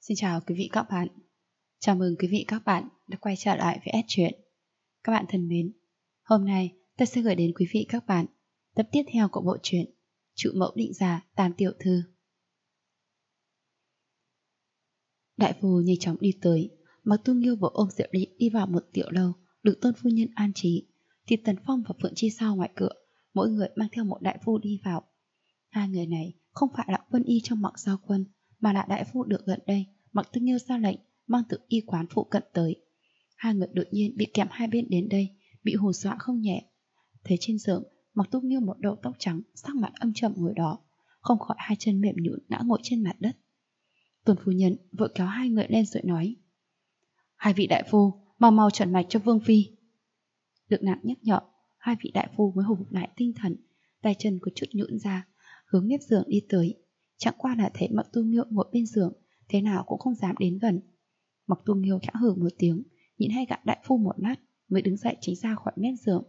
Xin chào quý vị các bạn. Chào mừng quý vị các bạn đã quay trở lại với S Truyện. Các bạn thân mến, hôm nay tôi sẽ gửi đến quý vị các bạn tập tiếp theo của bộ truyện Trụ Mẫu Định Giả Tam Tiểu Thư. Đại phu nhanh chóng đi tới, Mạc Tu Nghiêu vội ôm Diệu Ly đi vào một tiểu lâu được Tôn phu nhân an trí, thì Tần Phong và Phượng Chi Sao ngoài cửa, mỗi người mang theo một đại phu đi vào. Hai người này không phải là quân y trong Mạc Giao Quân, mà là đại phu được gần đây Mạc Tu Nghiêu ra lệnh mang từ y quán phụ cận tới. Hai người đột nhiên bị kèm hai bên đến đây, bị hù dọa không nhẹ. Thấy trên giường Mạc Tu Nghiêu một đầu tóc trắng, sắc mặt âm trầm ngồi đó, không khỏi hai chân mềm nhũn ngã ngồi trên mặt đất. Tôn phu nhân vội kéo hai người lên rồi nói: "Hai vị đại phu, mau mau chuẩn mạch cho Vương phi." Được nàng nhắc nhở, hai vị đại phu mới hồi phục lại tinh thần, tay chân có chút nhũn ra, hướng mép giường đi tới. Chẳng qua là thấy Mạc Tu Nghiêu ngồi bên giường, thế nào cũng không dám đến gần. Mạc Tu Nghiêu khẽ hừ một tiếng, nhìn hai gã đại phu một lát, mới đứng dậy tránh ra khỏi mép giường.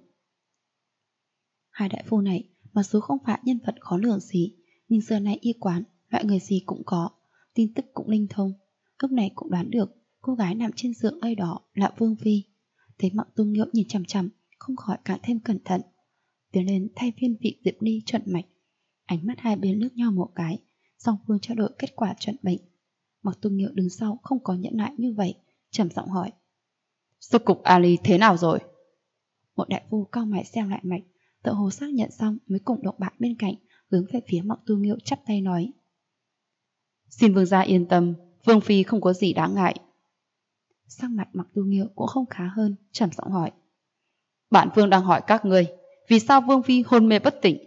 Hai đại phu này mặc dù không phải nhân vật khó lường gì, nhưng giờ này y quán loại người gì cũng có, tin tức cũng linh thông. Lúc này cũng đoán được cô gái nằm trên giường đây đó là Vương phi. Thấy Mạc Tu Nghiêu nhìn chằm chằm, không khỏi càng thêm cẩn thận, tiến lên thay viên vị Diệp Ly chuẩn mạch. Ánh mắt hai bên liếc nhau một cái, song phương trao đổi kết quả chuẩn bệnh. Mạc Tu Nghiêu đứng sau không có nhẫn nại như vậy, trầm giọng hỏi: "Rốt cục Ali thế nào rồi?" Một đại phu cau mày xem lại mạch, tự hồ xác nhận xong mới cùng đồng bạn bên cạnh hướng về phía Mạc Tu Nghiêu chắp tay nói: "Xin vương gia yên tâm, Vương phi không có gì đáng ngại." Sắc mặt Mạc Tu Nghiêu cũng không khá hơn, trầm giọng hỏi: "Bản vương đang hỏi các ngươi, vì sao Vương phi hôn mê bất tỉnh?"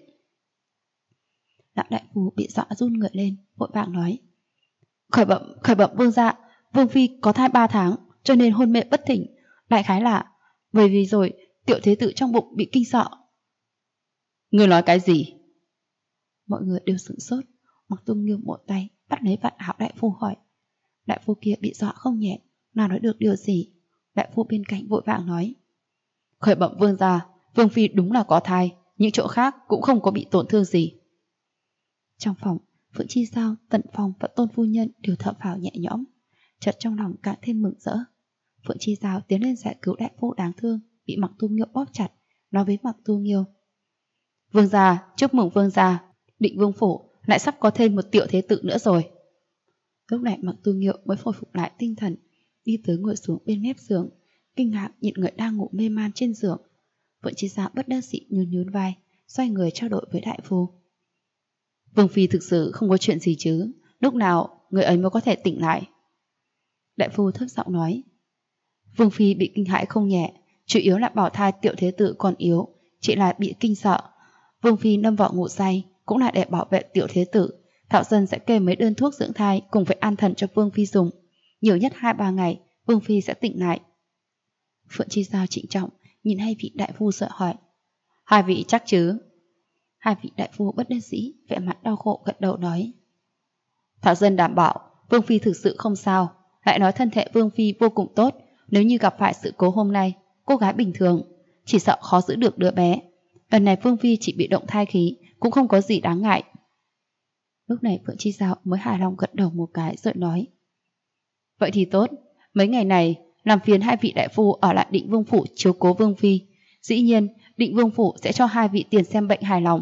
Lão đại phu bị dọa run người lên, vội vàng nói: Khởi bẩm vương gia, Vương phi có thai 3 tháng, cho nên hôn mê bất tỉnh. Đại khái là bởi vì rồi tiểu thế tử trong bụng bị kinh sợ." "Ngươi nói cái gì?" Mọi người đều sửng sốt. Mạc Tu Nghiêu một tay bắt lấy vạt áo đại phu hỏi. Đại phu kia bị dọa không nhẹ, nào nói được điều gì. Đại phu bên cạnh vội vàng nói: "Khởi bẩm vương gia, Vương phi đúng là có thai, những chỗ khác cũng không có bị tổn thương gì." Trong phòng, Phượng Chi Sao, Tần Phong và Tôn phu nhân đều thở phào nhẹ nhõm, chợt trong lòng càng thêm mừng rỡ. Phượng Chi Sao tiến lên giải cứu đại phu đáng thương bị Mạc Tu Nghiêu bóp chặt, nói với Mạc Tu Nghiêu: "Vương gia, chúc mừng vương gia, Định Vương phủ lại sắp có thêm một tiểu thế tử nữa rồi." Lúc này Mạc Tu Nghiêu mới hồi phục lại tinh thần, đi tới ngồi xuống bên mép giường, kinh ngạc nhìn người đang ngủ mê man trên giường. Phượng Chi Sao bất đắc dĩ nhún nhún vai, xoay người trao đổi với đại phu: "Vương phi thực sự không có chuyện gì chứ? Lúc nào người ấy mới có thể tỉnh lại?" Đại phu thấp giọng nói: "Vương phi bị kinh hãi không nhẹ, chủ yếu là bảo thai tiểu thế tử còn yếu, chỉ là bị kinh sợ. Vương phi lâm vào ngủ say cũng là để bảo vệ tiểu thế tử. Thảo dân sẽ kê mấy đơn thuốc dưỡng thai cùng với an thần cho Vương phi dùng. Nhiều nhất 2-3 ngày, Vương phi sẽ tỉnh lại." Phượng Chi Sao trịnh trọng nhìn hai vị đại phu sợ hỏi: "Hai vị chắc chứ?" Hai vị đại phu bất đắc dĩ vẻ mặt đau khổ gật đầu nói: "Thảo dân đảm bảo Vương phi thực sự không sao, lại nói thân thể Vương phi vô cùng tốt. Nếu như gặp phải sự cố hôm nay, cô gái bình thường chỉ sợ khó giữ được đứa bé. Lần này Vương phi chỉ bị động thai khí, cũng không có gì đáng ngại." Lúc này Phượng Chi Sao mới hài lòng gật đầu một cái rồi nói: "Vậy thì tốt, mấy ngày này làm phiền hai vị đại phu ở lại Định Vương phủ chiếu cố Vương phi. Dĩ nhiên Định Vương phủ sẽ cho hai vị tiền xem bệnh hài lòng."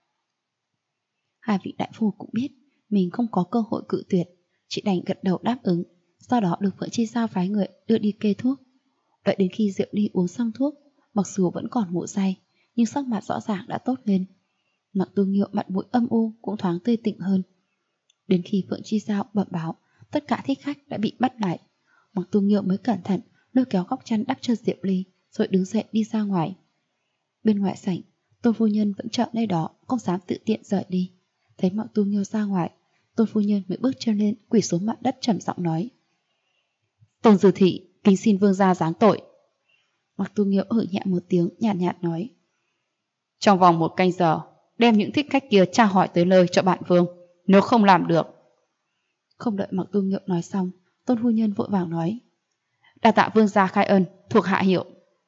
Hai vị đại phu cũng biết mình không có cơ hội cự tuyệt, chỉ đành gật đầu đáp ứng. Sau đó được Phượng Chi Sao phái người đưa đi kê thuốc. Đợi đến khi Diệu Ly uống xong thuốc, mặc dù vẫn còn ngủ say, nhưng sắc mặt rõ ràng đã tốt lên. Mạc Tu Nghiêu mặt mũi âm u cũng thoáng tươi tỉnh hơn. Đến khi Phượng Chi Sao bẩm báo tất cả thích khách đã bị bắt lại, Mạc Tu Nghiêu mới cẩn thận lôi kéo góc chăn đắp cho Diệu Ly, rồi đứng dậy đi ra ngoài. Bên ngoài sảnh, Tôn phu nhân vẫn chờ nơi đó, không dám tự tiện rời đi. Thấy Mạc Tu Nghiêu ra ngoài, Tôn phu nhân mới bước chân lên, quỳ xuống mặt đất trầm giọng nói: "Tôn Dư thị kính xin vương gia giáng tội." Mạc Tu Nghiêu hừ nhẹ một tiếng, nhạt nhạt nói: "Trong vòng 1 canh giờ đem những thích khách kia tra hỏi tới nơi cho bản vương, nếu không làm được." Không đợi Mạc Tu Nghiêu nói xong, Tôn phu nhân vội vàng nói: "Đa tạ vương gia khai ân, thuộc hạ hiệu."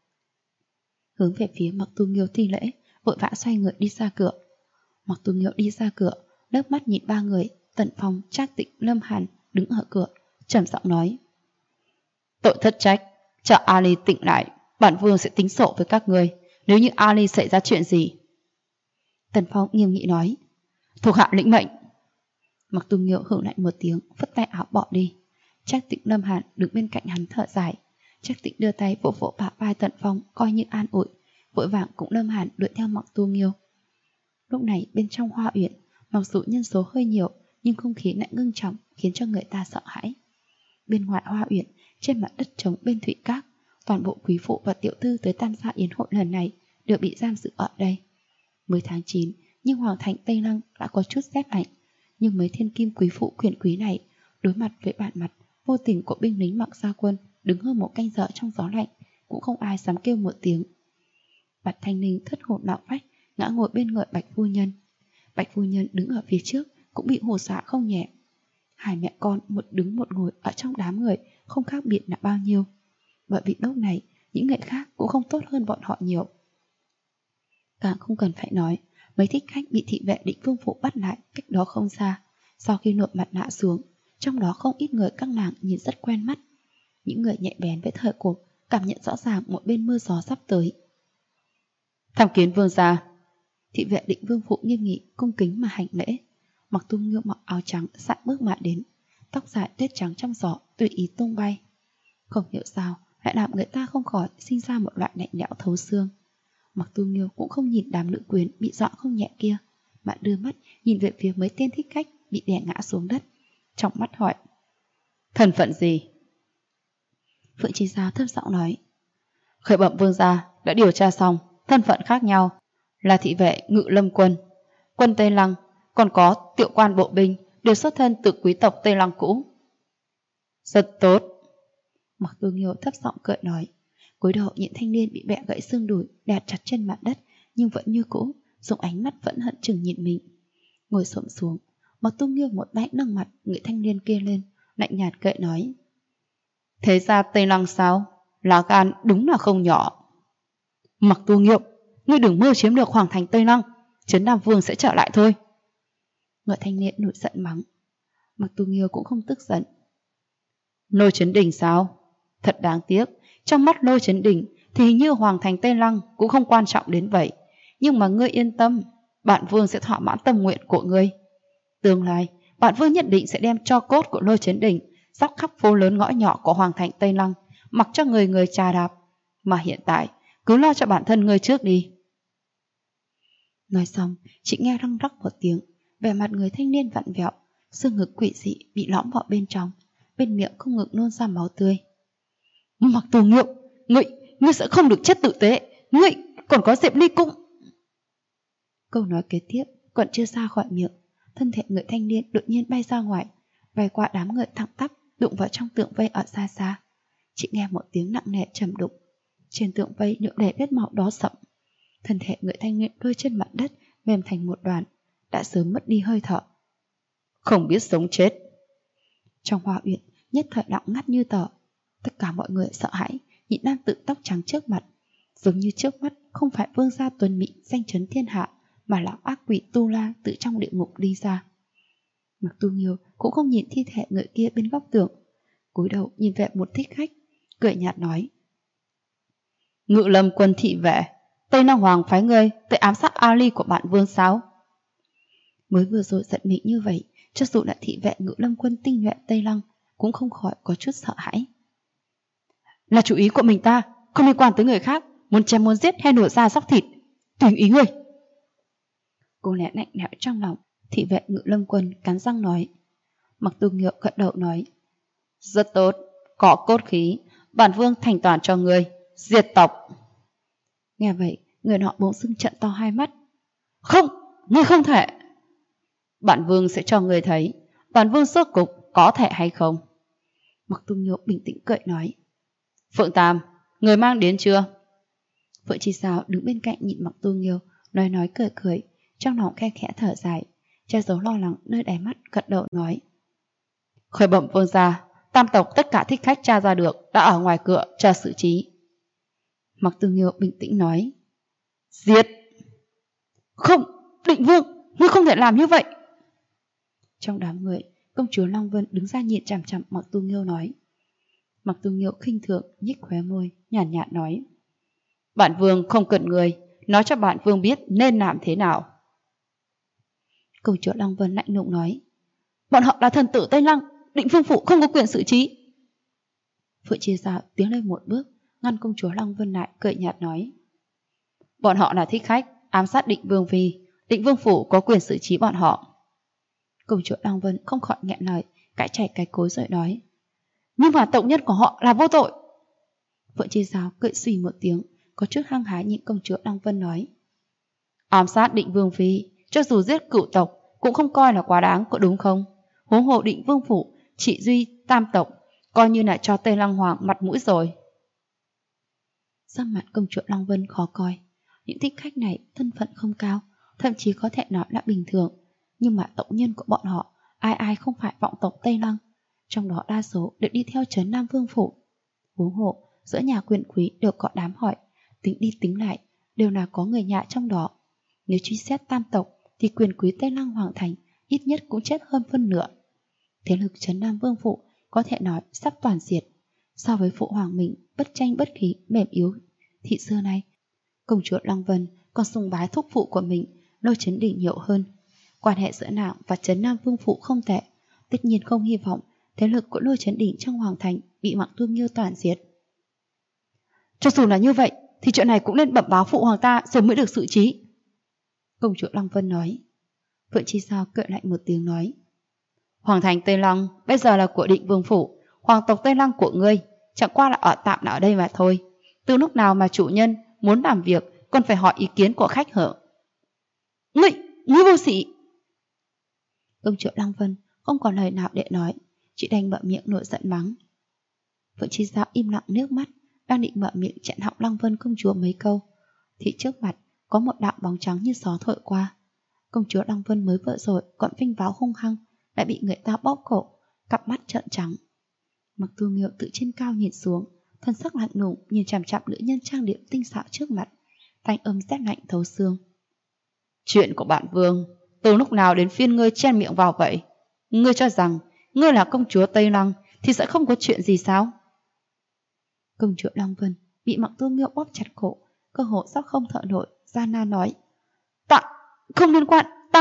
Hướng về phía Mạc Tu Nghiêu thi lễ, vội vã xoay người đi ra cửa. Mạc Tu Nghiêu đi ra cửa, nước mắt nhìn 3 người: Tần Phong, Trác Tịnh, Lâm Hàn đứng ở cửa, trầm giọng nói: tội thất trách, chờ Ali tỉnh lại, bản vương sẽ tính sổ với các ngươi. Nếu như Ali xảy ra chuyện gì. Tần Phong nghiêm nghị nói: thuộc hạ lĩnh mệnh. Mặc Tu Nghiêu hừ lạnh một tiếng, phất tay áo bỏ đi. Trác Tĩnh Lâm Hàn đứng bên cạnh hắn thở dài. Trác Tĩnh đưa tay vỗ vỗ bả vai Tần Phong coi như an ủi, vội vàng cũng Lâm Hàn đuổi theo Mặc Tu Nghiêu. Lúc này bên trong Hoa Uyển, mặc dù nhân số hơi nhiều nhưng không khí lại ngưng trọng khiến cho người ta sợ hãi. Bên ngoài Hoa Uyển, trên mặt đất trống bên Thụy Các, toàn bộ quý phụ và tiểu thư tới tham gia yến hội lần này đều bị giam giữ ở đây. Mới tháng 9, nhưng hoàng thành Tây Lăng đã có chút rét lạnh, nhưng mấy thiên kim quý phụ quyền quý này đối mặt với bản mặt vô tình của binh lính Mặc Gia Quân đứng hơn một canh giờ trong gió lạnh, cũng không ai dám kêu một tiếng. Bạch Thanh Ninh thất hồn lạc phách ngã ngồi bên người Bạch phu nhân. Bạch phu nhân đứng ở phía trước cũng bị hù dọa không nhẹ. Hai mẹ con một đứng một ngồi ở trong đám người không khác biệt là bao nhiêu. Bởi vì lúc này những người khác cũng không tốt hơn bọn họ nhiều. Càng không cần phải nói, mấy thích khách bị thị vệ Định Vương Phủ bắt lại cách đó không xa. Sau khi nộp mặt nạ xuống, trong đó không ít người các nàng nhìn rất quen mắt. Những người nhạy bén với thời cuộc cảm nhận rõ ràng một bên mưa gió sắp tới. Tham kiến vương gia. Thị vệ Định Vương Phủ nghiêm nghị cung kính mà hành lễ. Mặc Tu Nghiêu mặc áo trắng sải bước mà đến, tóc dài tuyết trắng trong gió tùy ý tung bay. Không hiểu sao lại làm người ta không khỏi sinh ra một loại lạnh lẽo thấu xương. Mặc Tu Nghiêu cũng không nhìn đám nữ quyến bị dọa không nhẹ kia, mà đưa mắt nhìn về phía mấy tên thích khách bị đè ngã xuống đất, trong mắt hỏi: thân phận gì? Phượng Chi Giao thấp giọng nói: khởi bẩm vương gia, đã điều tra xong, thân phận khác nhau, là thị vệ Ngự Lâm Quân, quân Tây Lăng, còn có tiểu quan bộ binh đều xuất thân từ quý tộc Tây Lăng cũ. Rất tốt. Mặc Tu Nghiêu thấp giọng cười nói. Cúi đầu nhìn thanh niên bị bẹ gãy xương đùi đè chặt trên mặt đất, nhưng vẫn như cũ, dùng ánh mắt vẫn hận chừng nhìn mình. Ngồi xổm xuống, Mặc Tu Nghiêu một tay nâng mặt người thanh niên kia lên, lạnh nhạt cười nói: thế ra Tây Lăng sao? Lá gan đúng là không nhỏ. Mặc Tu Nghiêu, ngươi đừng mơ chiếm được hoàng thành Tây Lăng, Trấn Nam Vương sẽ trở lại thôi. Người thanh niên nổi giận mắng. Mặc Tu Nghiêu cũng không tức giận. Lôi Chấn Đình sao? Thật đáng tiếc, trong mắt Lôi Chấn Đình thì hình như hoàng thành Tây Lăng cũng không quan trọng đến vậy. Nhưng mà ngươi yên tâm, bản vương sẽ thỏa mãn tâm nguyện của ngươi. Tương lai, bản vương nhất định sẽ đem tro cốt của Lôi Chấn Đình dóc khắp phố lớn ngõ nhỏ của hoàng thành Tây Lăng, mặc cho người người trà đạp. Mà hiện tại, cứ lo cho bản thân ngươi trước đi. Nói xong, chị nghe răng rắc một tiếng, vẻ mặt người thanh niên vặn vẹo, xương ngực quỷ dị bị lõm vào bên trong, bên miệng không ngừng nôn ra máu tươi. Mặc Tu Nghiêu, ngươi sẽ không được chết tử tế, ngươi còn có Diệp Ly cũng. Câu nói kế tiếp còn chưa ra khỏi miệng, thân thể người thanh niên đột nhiên bay ra ngoài, bay qua đám người thẳng tắp, đụng vào trong tượng vây ở xa xa. Chị nghe một tiếng nặng nề trầm đục, trên tượng vây nhuộm đầy vết máu đỏ sậm. Thân thể người thanh niên rơi trên mặt đất, mềm thành một đoàn, đã sớm mất đi hơi thở. Không biết sống chết. Trong Hoa Uyển nhất thời lặng ngắt như tờ. Tất cả mọi người sợ hãi nhìn nam tử tóc trắng trước mặt, giống như trước mắt không phải vương gia tuấn mỹ danh chấn thiên hạ, mà là ác quỷ Tu La từ trong địa ngục đi ra. Mặc Tu Nghiêu cũng không nhìn thi thể người kia bên góc tường, cúi đầu nhìn về một thích khách, cười nhạt nói: Ngự Lâm Quân thị vệ, Tây Lăng Hoàng phái ngươi tới ám sát Ali của bạn vương sao? Mới vừa rồi giận mình như vậy, cho dù là thị vệ Ngự Lâm Quân tinh nhuệ Tây Lăng cũng không khỏi có chút sợ hãi. Là chủ ý của mình ta, không liên quan tới người khác, muốn chém muốn giết hay nổ ra sóc thịt, tùy ý ngươi. Cô lẽ lạnh lẽo trong lòng, thị vệ Ngự Lâm Quân cắn răng nói. Mặc Tu Nghiêu gật đầu nói: rất tốt, có cốt khí, bản vương thành toàn cho ngươi, diệt tộc. Nghe vậy, người nọ bỗng dưng trợn to hai mắt. Không, ngươi không thể. Bản vương sẽ cho ngươi thấy, bản vương rốt cục có thể hay không. Mặc Tu Nghiêu bình tĩnh cười nói: Phượng Tam, người mang đến chưa? Phượng Chi Sao đứng bên cạnh nhìn Mặc Tu Nghiêu, nói cười cười, trong lòng khe khẽ thở dài, che giấu lo lắng nơi đáy mắt, gật đầu nói: khởi bẩm vương gia, tam tộc tất cả thích khách tra ra được đã ở ngoài cửa chờ xử trí. Mặc Tu Nghiêu bình tĩnh nói: giết. Không, Định Vương, ngươi không thể làm như vậy. Trong đám người Công chúa Long Vân đứng ra nhìn chằm chằm Mặc Tu Nghiêu nói. Mặc Tu Nghiêu khinh thường nhếch khóe môi, nhàn nhạt nói: Bản vương không cần người, nói cho bản vương biết nên làm thế nào. Công chúa Long Vân lạnh lùng nói: Bọn họ là thần tử Tây Lăng, Định Vương phủ không có quyền xử trí. Phượng Chi Giao tiến lên một bước, ngăn công chúa Long Vân lại, cười nhạt nói: Bọn họ là thích khách, ám sát Định Vương phi, Định Vương phủ có quyền xử trí bọn họ. Công chúa Long Vân không khỏi nghẹn lời, cãi chảy cái cối rồi nói: Nhưng mà tộc nhân của họ là vô tội. Phượng Chi Giao cười suy một tiếng, có chút hăng hái nhìn công chúa Long Vân nói: Ám sát Định Vương phi, cho dù giết cửu tộc cũng không coi là quá đáng, có đúng không? Huống hồ Định Vương phủ chỉ duy tam tộc, coi như là cho Tây Lăng Hoàng mặt mũi rồi. Sắc mặt công chúa Long Vân khó coi. Những thích khách này thân phận không cao, thậm chí có thể nói là bình thường, nhưng mà tộc nhân của bọn họ ai ai không phải vọng tộc Tây Lăng, trong đó đa số đều đi theo trấn Nam Vương phủ. Huống hộ giữa nhà quyền quý đều có đám hỏi, tính đi tính lại đều là có người nhà trong đó. Nếu truy xét tam tộc thì quyền quý Tây Lăng Hoàng thành ít nhất cũng chết hơn phân nửa. Thế lực trấn Nam Vương phủ có thể nói sắp toàn diệt. So với phụ hoàng mình bất tranh bất khí, mềm yếu thị xưa nay, công chúa Long Vân còn sùng bái thúc phụ của mình, Lôi Chấn Đỉnh nhiều hơn. Quan hệ giữa nàng và trấn Nam Vương phủ không tệ, tất nhiên không hy vọng thế lực của Lôi Chấn Đỉnh trong hoàng thành bị Mặc Tu Nghiêu toàn diệt. Cho dù là như vậy thì chuyện này cũng nên bẩm báo phụ hoàng ta rồi mới được xử trí. Công chúa Long Vân nói. Phượng Chi Sao cười lạnh một tiếng nói: Hoàng thành Tây Lăng bây giờ là của Định Vương phủ, hoàng tộc Tây Lăng của ngươi chẳng qua là ở tạm ở đây mà thôi. Từ lúc nào mà chủ nhân muốn làm việc còn phải hỏi ý kiến của khách hở? Ngươi vô sĩ! Công chúa Long Vân không còn lời nào để nói, chỉ đành mở miệng nổi giận mắng. Phượng Chi Giao im lặng nước mắt, đang định mở miệng chặn họng Long Vân công chúa mấy câu, thì trước mặt có một đạo bóng trắng như gió thổi qua. Công chúa Long Vân mới vợ rồi còn vinh váo hung hăng lại bị người ta bóp cổ, cặp mắt trợn trắng. Mặc Tu Nghiêu từ trên cao nhìn xuống, thân sắc lạnh lùng nhìn chằm chằm nữ nhân trang điểm tinh xảo trước mặt, thanh âm rét lạnh thấu xương. Chuyện của bản vương từ lúc nào đến phiên ngươi chen miệng vào vậy? Ngươi cho rằng ngươi là công chúa Tây Lăng thì sẽ không có chuyện gì sao? Công chúa Long Vân bị Mặc Tu Nghiêu bóp chặt cổ, cơ hội sắp không thở nổi, gian nan nói: Tạ, không liên quan, tạ,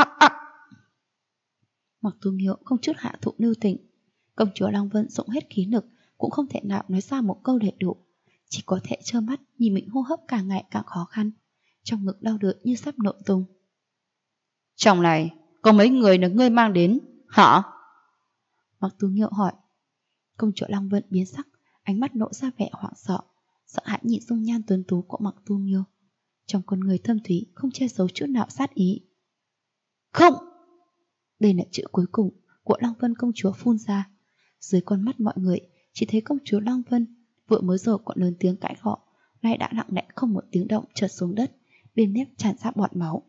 Mặc Tu Nghiêu không chút hạ thụ lưu tình. Công chúa Long Vân dụng hết khí lực cũng không thể nào nói ra một câu để đủ, chỉ có thể trơ mắt nhìn mình hô hấp càng ngày càng khó khăn, trong ngực đau đớn như sắp nổ tung. Trong này có mấy người được ngươi mang đến hả? Mặc Tu Nghiêu hỏi. Công chúa Long Vân biến sắc, ánh mắt lộ ra vẻ hoảng sợ, sợ hãi nhìn dung nhan tuấn tú của Mặc Tu Nghiêu, trong con người thâm thúy không che giấu chút nào sát ý. Không! Đây là chữ cuối cùng của Long Vân công chúa phun ra. Dưới con mắt mọi người chỉ thấy công chúa Long Vân vừa mới rồi còn lớn tiếng cãi gọi, nay đã lặng lẽ không một tiếng động trượt xuống đất, bên mép tràn ra bọt máu.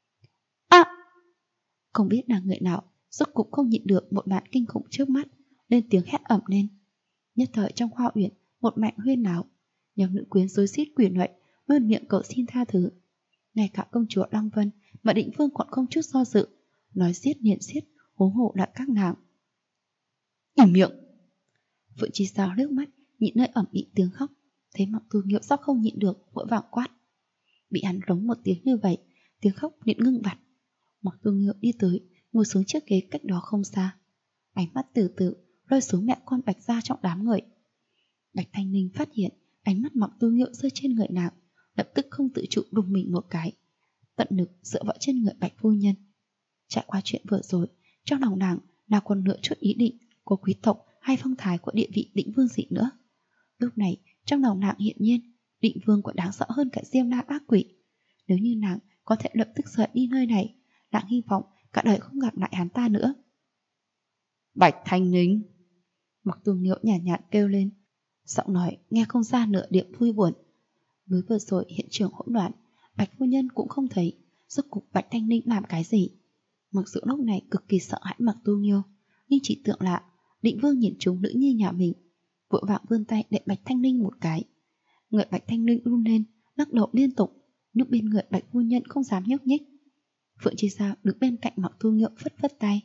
Không biết là người nào rốt cục không nhịn được một màn kinh khủng trước mắt, lên tiếng hét ầm lên. Nhất thời trong hoa uyển một mảnh huyên náo, nhóm nữ quyến rối rít quỳ lạy luôn miệng cầu xin tha thứ. Ngay cả công chúa Long Vân mà Định Vương còn không chút do dự, nói xiết liền xiết, huống hộ lại các nàng. Im miệng! Phượng Chi Sao nước mắt nhịn nơi ẩm ĩ tiếng khóc, thấy Mặc Tu Nghiêu sắp không nhịn được, vội vàng quát. Bị hắn rống một tiếng như vậy, tiếng khóc liền ngưng bặt. Mặc Tu Nghiêu đi tới, ngồi xuống chiếc ghế cách đó không xa, ánh mắt từ từ rơi xuống mẹ con Bạch Gia trong đám người. Bạch Thanh Ninh phát hiện ánh mắt Mặc Tu Nghiêu rơi trên người nàng, lập tức không tự chủ đùng mình một cái, tận lực dựa vào trên người Bạch phu nhân. Trải qua chuyện vừa rồi, trong lòng nàng là còn nửa chút ý định của quý tộc hay phong thái của địa vị Định Vương gì nữa. Lúc này trong lòng nàng hiện nhiên Định Vương còn đáng sợ hơn cả Diêm La ác quỷ. Nếu như nàng có thể lập tức rời đi nơi này, nàng hy vọng cả đời không gặp lại hắn ta nữa. Bạch Thanh Ninh! Mặc Tu Nghiêu nhàn nhạt kêu lên, giọng nói nghe không ra nửa điểm vui buồn. Mới vừa rồi hiện trường hỗn loạn, Bạch phu nhân cũng không thấy rốt cục Bạch Thanh Ninh làm cái gì. Mặc dù lúc này cực kỳ sợ hãi Mặc Tu Nghiêu, nhưng chỉ tưởng là Định Vương nhìn trúng nữ nhi nhà mình, vội vàng vươn tay đệm Bạch Thanh Ninh một cái. Người Bạch Thanh Ninh run lên, lắc đầu liên tục, nhưng bên người Bạch phu nhân không dám nhúc nhích. Phượng Chi Sao đứng bên cạnh Mặc Tu Nghiêu phất phất tay,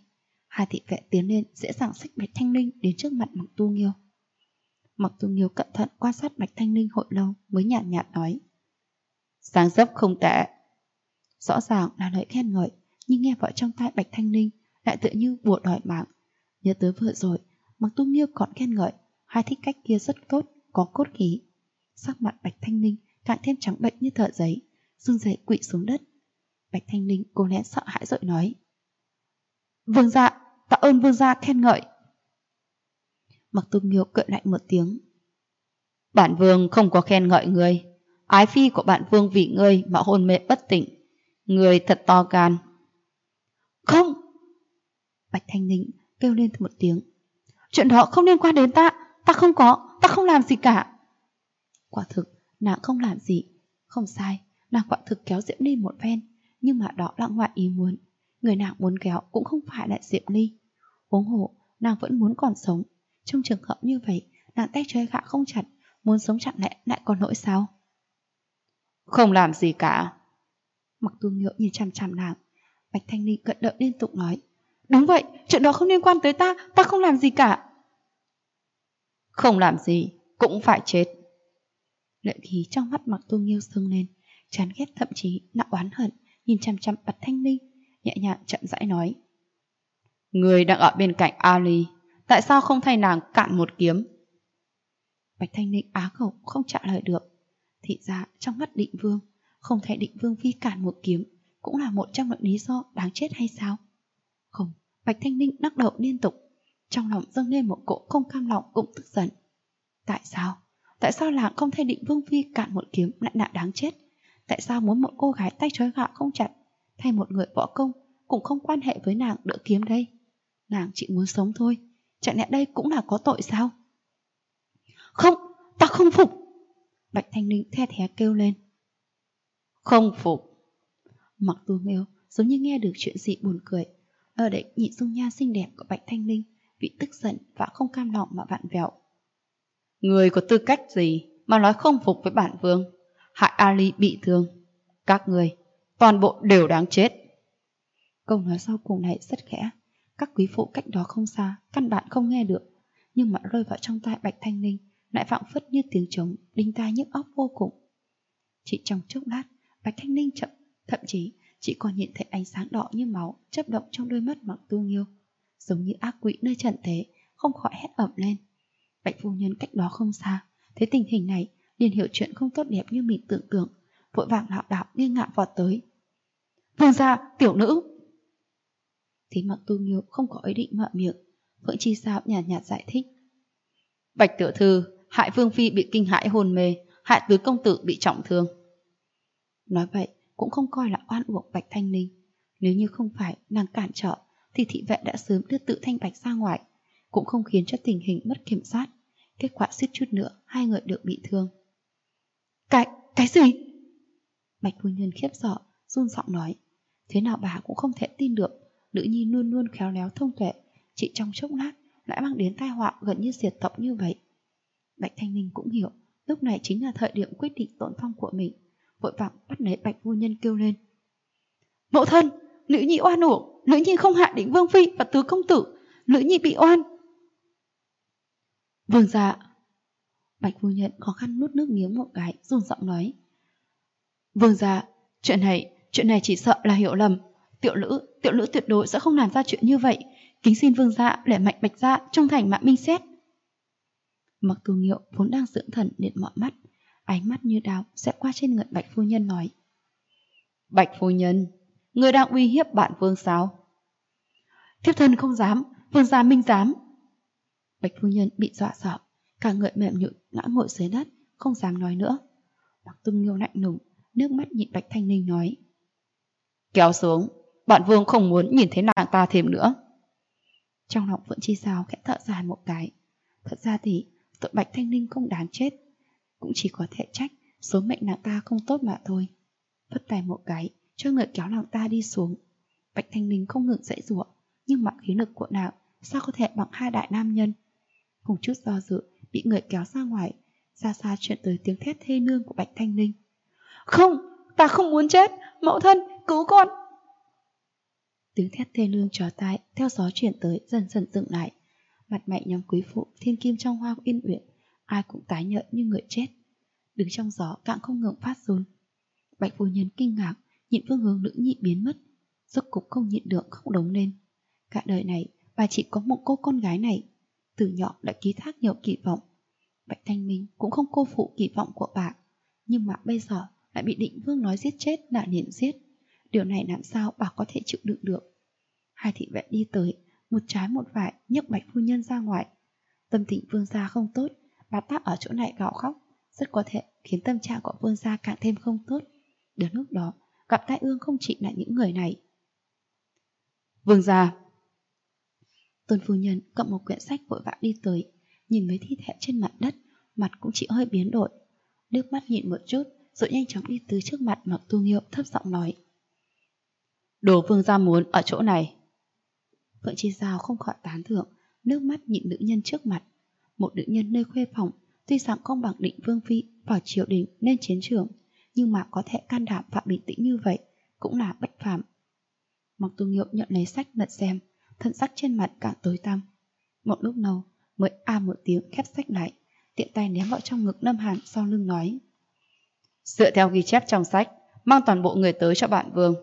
Hai thị vệ tiến lên dễ dàng xách Bạch Thanh Linh đến trước mặt Mặc Tu Nghiêu. Mặc Tu Nghiêu cẩn thận quan sát Bạch Thanh Linh hồi lâu mới nhàn nhạt nói: "Dáng dấp không tệ." Rõ ràng là lời khen ngợi, nhưng nghe vào trong tai Bạch Thanh Linh lại tựa như bùa đòi mạng. Nhớ tới vừa rồi, Mặc Tu Nghiêu còn khen ngợi hai thích cách kia rất tốt, có cốt khí. Sắc mặt Bạch Thanh Linh càng thêm trắng bệch như tờ giấy, run rẩy quỵ xuống đất. Bạch Thanh Linh cố nén sợ hãi rồi nói: "Vương gia, tạ ơn vương gia khen ngợi." Mặc Tu Nghiêu cười lạnh một tiếng: "Bản vương không có khen ngợi ngươi. Ái phi của bản vương vì ngươi mà hôn mê bất tỉnh. Ngươi thật to gan." "Không!" Bạch Thanh Linh kêu lên một tiếng: "Chuyện đó không liên quan đến ta. Ta không làm gì cả." Quả thực, nàng không làm gì. Không sai, nàng quả thực kéo Diễm Ly một phen, nhưng mà đó là ngoại ý muốn. Người nàng muốn kéo cũng không phải là Diễm Ly. Huống hồ, nàng vẫn muốn còn sống. Trong trường hợp như vậy, nàng tay chơi gạ không chặt, muốn sống chẳng lẽ lại còn nỗi sao? "Không làm gì cả." Mặc Tu Nghiêu nhìn chằm chằm nàng. Bạch Thanh Linh gật đầu liên tục nói: "Đúng vậy, chuyện đó không liên quan tới ta. Ta không làm gì cả." "Không làm gì cũng phải chết." Lệ khí trong mắt Mặc Tu Nghiêu sưng lên, chán ghét thậm chí là oán hận, nhìn chằm chằm Bạch Thanh Linh, nhẹ nhàng chậm rãi nói: "Người đang ở bên cạnh Ali, tại sao không thay nàng cạn một kiếm?" Bạch Thanh Linh á khẩu không trả lời được. Thì ra trong mắt Định Vương, không thay Định Vương phi cạn một kiếm cũng là một trong những lý do đáng chết hay sao? Không, Bạch Thanh Linh lắc đầu liên tục, trong lòng dâng lên một cỗ không cam lòng cũng tức giận. Tại sao? Tại sao nàng không thay Định Vương phi cạn một kiếm lại là đáng chết? Tại sao muốn một cô gái tay trói gà không chặt thay một người võ công cũng không quan hệ với nàng đỡ kiếm đây? Nàng chỉ muốn sống thôi, chẳng lẽ đây cũng là có tội sao? "Không, ta không phục!" Bạch Thanh Linh the thé kêu lên. "Không phục?" Mặc Tu Nghiêu giống như nghe được chuyện gì buồn cười. Ở đấy nhịn dung nhan xinh đẹp của Bạch Thanh Linh vì tức giận và không cam lòng mà vặn vẹo. "Người có tư cách gì mà nói không phục với bản vương? Hại Ali bị thương, các người toàn bộ đều đáng chết." Câu nói sau cùng này rất khẽ, các quý phụ cách đó không xa căn bản không nghe được, nhưng mà rơi vào trong tai Bạch Thanh Linh lại phảng phất như tiếng trống, đinh tai nhức óc vô cùng. Chỉ trong chốc lát, Bạch Thanh Linh thậm chí chỉ còn nhìn thấy ánh sáng đỏ như máu chớp động trong đôi mắt Mặc Tu Nghiêu, giống như ác quỷ nơi trần thế, không khỏi hét ẩm lên. Bạch phu nhân cách đó không xa thấy tình hình này liền hiểu chuyện không tốt đẹp như mình tưởng tượng, vội vàng lảo đảo nghiêng ngả vọt tới. "Vương gia, tiểu nữ!" Thì Mặc Tu Nghiêu không có ý định mở miệng. Phượng Chi Sao nhàn nhạt giải thích: "Bạch tiểu thư, hại vương phi bị kinh hãi hôn mê, hại tứ công tử bị trọng thương." Nói vậy cũng không coi là oan uổng Bạch Thanh Linh. Nếu như không phải nàng cản trở thì thị vệ đã sớm đưa Tự Thanh Bạch ra ngoài, cũng không khiến cho tình hình mất kiểm soát. Kết quả suýt chút nữa hai người được bị thương. Cái gì?" Bạch phu nhân khiếp sợ, run giọng nói. Thế nào bà cũng không thể tin được, nữ nhi luôn luôn khéo léo thông tuệ, chỉ trong chốc lát lại mang đến tai họa gần như diệt tộc như vậy. Bạch Thanh Linh cũng hiểu lúc này chính là thời điểm quyết định tổn phong của mình, vội vàng bắt lấy Bạch phu nhân kêu lên: "Mẫu thân, nữ nhi oan uổng, nữ nhi không hại Định Vương phi và tứ công tử, nữ nhi bị oan." "Vương gia." Bạch phu nhân khó khăn nuốt nước miếng một cái, run giọng nói: "Vương gia, chuyện này chỉ sợ là hiểu lầm. Tiểu nữ tuyệt đối sẽ không làm ra chuyện như vậy. Kính xin vương gia để Mạnh Bạch gia trung thành mà minh xét." Mặc Tu Nghiêu vốn đang dưỡng thần đến mọi mắt, ánh mắt như đao sẽ qua trên người Bạch phu nhân nói: "Bạch phu nhân, người đang uy hiếp bản vương sao?" "Thiếp thân không dám, vương gia minh dám." Bạch phu nhân bị dọa sợ, cả người mềm nhũn ngã ngồi dưới đất, không dám nói nữa. Mặc Tu Nghiêu lạnh lùng, nước mắt nhìn Bạch Thanh Linh nói: "Kéo xuống, bản vương không muốn nhìn thấy nàng ta thêm nữa." Trong lòng Phượng Chi Sao khẽ thở dài một cái. Thật ra thì tội Bạch Thanh Linh không đáng chết, cũng chỉ có thể trách số mệnh nàng ta không tốt mà thôi. Phất tay một cái cho người kéo nàng ta đi xuống. Bạch Thanh Linh không ngừng dãy giụa, nhưng mà khí lực của nàng sao có thể bằng hai đại nam nhân. Cùng chút do dự bị người kéo ra ngoài, xa xa chuyển tới tiếng thét thê lương của Bạch Thanh Linh: "Không, ta không muốn chết, mẫu thân cứu con." Tiếng thét thê lương chói tai theo gió chuyển tới dần dần dừng lại. Mặt mày nhóm quý phụ thiên kim trong Hoa Yên Uyển, ai cũng tái nhợt như người chết. Đứng trong gió càng không ngừng phát run. Bạch phu nhân kinh ngạc, nhìn phương hướng nữ nhị biến mất, rốt cục không nhịn được khóc đống lên. Cả đời này bà chỉ có một cô con gái này, từ nhỏ đã ký thác nhiều kỳ vọng. Bạch Thanh Minh cũng không cô phụ kỳ vọng của bà, nhưng mà bây giờ lại bị Định Vương nói giết chết là liền giết. Điều này làm sao bà có thể chịu đựng được. Hai thị vệ đi tới, một trái một phải nhấc Bạch phu nhân ra ngoài. Tâm tình Vương gia không tốt, bà ta ở chỗ này gào khóc, rất có thể khiến tâm trạng của Vương gia càng thêm không tốt. Đến lúc đó gặp tai ương không chỉ là những người này. Vương gia. Tôn phu nhân cầm một quyển sách vội vã đi tới, nhìn mấy thi thể trên mặt đất, mặt cũng chỉ hơi biến đổi. Nước mắt nhìn một chút, rồi nhanh chóng đi tới trước mặt Mặc Tu Nghiêu, thấp giọng nói: Đồ Vương gia muốn ở chỗ này. Phượng Chi Giao không khỏi tán thưởng, nước mắt nhìn nữ nhân trước mặt. Một nữ nhân nơi khuê phòng, tuy rằng không bằng Định Vương phi vào triều đình nên chiến trường, nhưng mà có thể can đảm và bình tĩnh như vậy cũng là bất phàm. Mặc Tu Nghiêu nhận lấy sách lật xem, thân sắc trên mặt càng tối tăm. Một lúc lâu mới một tiếng khép sách lại, tiện tay ném vào trong ngực Lâm Hàn sau lưng nói: Dựa theo ghi chép trong sách, mang toàn bộ người tới cho bản vương.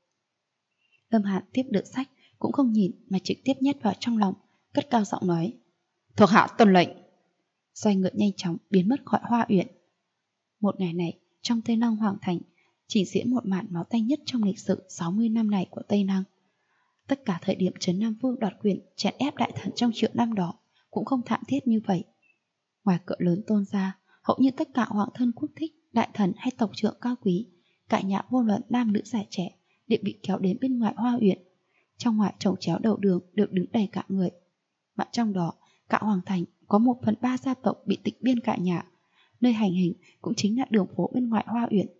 Lâm Hàn tiếp được sách cũng không nhìn mà trực tiếp nhét vào trong lòng, cất cao giọng nói: Thuộc hạ tuân lệnh. Xoay ngựa nhanh chóng biến mất khỏi Hoa Uyển. Một ngày này trong Tây Năng Hoàng Thành trình diễn một màn máu tanh nhất trong lịch sử 60 năm này của Tây Năng. Tất cả thời điểm Trấn Nam Vương đoạt quyền chèn ép đại thần trong triệu năm đó cũng không thảm thiết như vậy. Ngoài cửa lớn Tôn gia, hầu như tất cả hoàng thân quốc thích, đại thần hay tộc trưởng cao quý, cả nhà vô luận nam nữ già trẻ đều bị kéo đến bên ngoài Hoa Uyển. Trong ngoài chồng chéo đầu đường được đứng đầy cả người. Mà trong đó cả hoàng thành có 1/3 gia tộc bị tịch biên cả nhà. Nơi hành hình cũng chính là đường phố bên ngoài Hoa Uyển.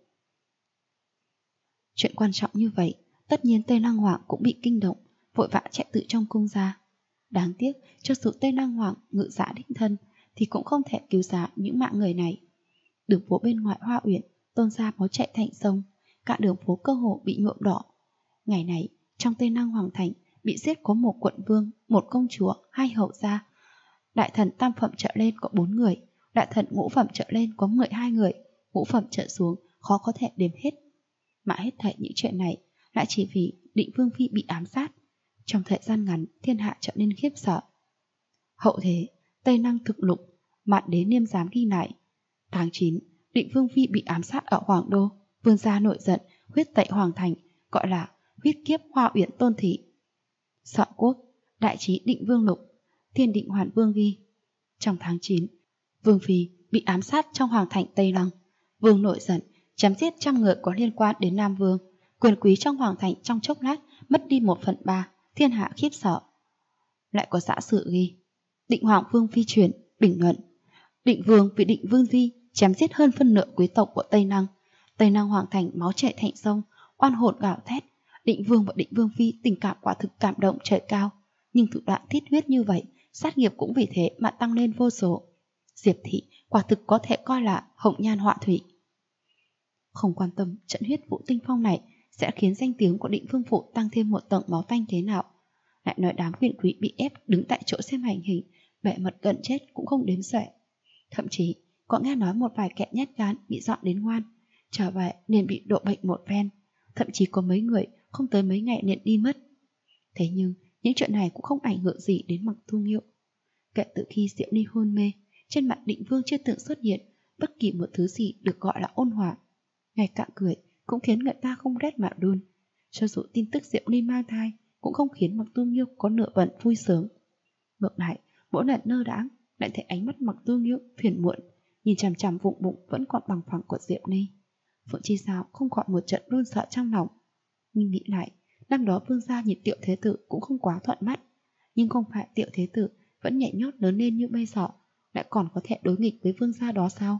Chuyện quan trọng như vậy, tất nhiên Tây Lăng Hoàng cũng bị kinh động, vội vã chạy tự trong cung ra. Đáng tiếc, cho dù Tây Lăng Hoàng ngự giá đích thân thì cũng không thể cứu giá những mạng người này. Đường phố bên ngoài Hoa Uyển, Tôn gia máu chảy thành sông, cả đường phố cơ hồ bị nhuộm đỏ. Ngày này, trong Tây Lăng Hoàng thành bị giết có một quận vương, một công chúa, 2 hậu gia. Đại thần tam phẩm trở lên có 4 người, đại thần ngũ phẩm trở lên có 12 người, ngũ phẩm trở xuống khó có thể đếm hết. Mà hết thảy những chuyện này lại chỉ vì Định Vương phi bị ám sát. Trong thời gian ngắn, thiên hạ trở nên khiếp sợ. Hậu thế, Tây Năng thực lục, Mạn Đế Niêm Giám ghi lại. Tháng 9, Định Vương phi bị ám sát ở Hoàng Đô. Vương gia nổi giận, huyết tẩy Hoàng thành, gọi là huyết kiếp Hoa Uyển Tôn thị. Soạn quốc, đại trí Định Vương lục, Thiên Định Hoàn Vương ghi. Trong tháng 9, Vương phi bị ám sát trong Hoàng thành Tây Lăng. Vương nổi giận, chém giết trăm người có liên quan đến Nam Vương. Quyền quý trong Hoàng thành trong chốc lát mất đi 1/3, thiên hạ khiếp sợ. Lại có giả sử ghi: Định Hoàng Vương phi truyền, bình luận: Định Vương vì Định Vương di chém giết hơn phân nửa quý tộc của Tây Năng. Tây Năng Hoàng thành máu chảy thành sông, oan hồn gào thét. Định Vương và Định Vương phi tình cảm quả thực cảm động trời cao, nhưng thủ đoạn thiết huyết như vậy, sát nghiệp cũng vì thế mà tăng lên vô số. Diệp thị quả thực có thể coi là hồng nhan họa thủy. Không quan tâm trận huyết vũ tinh phong này sẽ khiến danh tiếng của Định Vương phủ tăng thêm một tầng máu tanh thế nào, lại nói đám quyền quý bị ép đứng tại chỗ xem hành hình, bệ mật gần chết cũng không đếm xuể. Thậm chí có nghe nói một vài kẻ nhát gan bị dọn đến ngoan, trở về liền bị độ bệnh một phen, thậm chí có mấy người không tới mấy ngày liền đi mất. Thế nhưng những chuyện này cũng không ảnh hưởng gì đến Mặc Tu Nghiêu. Kể từ khi Diệu Ly hôn mê, trên mặt Định Vương chưa từng xuất hiện bất kỳ một thứ gì được gọi là ôn hòa. Ngay cả cười cũng khiến người ta không rét mà run. Cho dù tin tức Diệu Ly mang thai cũng không khiến Mặc Tu Nghiêu có nửa phần vui sướng. Ngược lại, mỗi lần nơ đãng lại thấy ánh mắt Mặc Tu Nghiêu phiền muộn, nhìn chằm chằm vùng bụng vẫn còn bằng phẳng của Diệu Ly. Phượng Chi Giao không khỏi một trận run sợ trong lòng. Nhưng nghĩ lại, năm đó Vương gia nhìn Tiểu Thế Tử cũng không quá thuận mắt, nhưng không phải Tiểu Thế Tử vẫn nhảy nhót lớn lên như bây giờ lại còn có thể đối nghịch với Vương gia đó sao?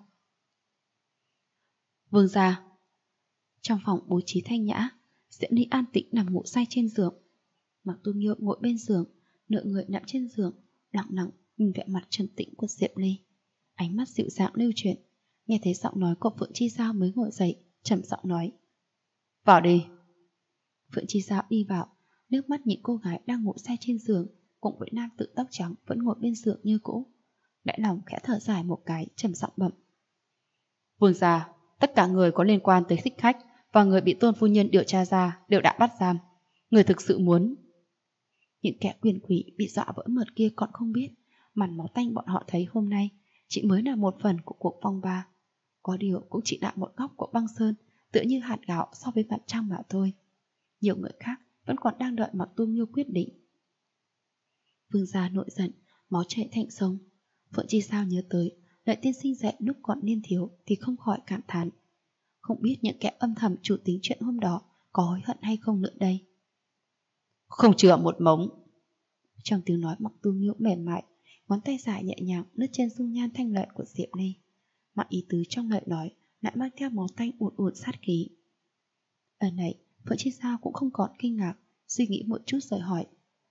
Vương gia. Trong phòng bố trí thanh nhã, Diệu Ly an tĩnh nằm ngủ say trên giường. Mặc Tu Nghiêu ngồi bên giường, nửa người nằm trên giường, lặng lặng nhìn vẻ mặt trầm tĩnh của Diệu Ly. Ánh mắt dịu dàng lưu chuyển, nghe thấy giọng nói của Phượng Chi Giao mới ngồi dậy, trầm giọng nói: Vào đi. Phượng Chi Giao đi vào, nước mắt nhìn cô gái đang ngủ say trên giường, cùng với nam tử tóc trắng vẫn ngồi bên giường như cũ. Đại lòng khẽ thở dài một cái, trầm giọng bẩm: Vương gia, tất cả người có liên quan tới thích khách và người bị Tôn phu nhân điều tra ra đều đã bắt giam. Người thực sự muốn... Những kẻ quyền quỷ bị dọa vỡ mật kia còn không biết, màn máu tanh bọn họ thấy hôm nay chỉ mới là một phần của cuộc phong ba. Có điều cũng chỉ là một góc của băng sơn, tựa như hạt gạo so với mặt trăng mà thôi. Nhiều người khác vẫn còn đang đợi Mạc Tu Nghiêu quyết định. Vương gia nổi giận, máu chảy thành sông. Phượng Chi Sao nhớ tới Lợi tiên sinh dạy lúc còn niên thiếu thì không khỏi cảm thán. Không biết những kẻ âm thầm chủ tính chuyện hôm đó có hối hận hay không nữa đây. Không chừa một mống. Trong tiếng nói Mạc Tu Nghiêu mềm mại, ngón tay dài nhẹ nhàng lướt trên dung nhan thanh lệ của Diệp Ly. Mà ý tứ trong lời nói lại mang theo máu tanh ùn ùn sát khí. Ở này, Phượng Chi Sao cũng không còn kinh ngạc, suy nghĩ một chút rồi hỏi: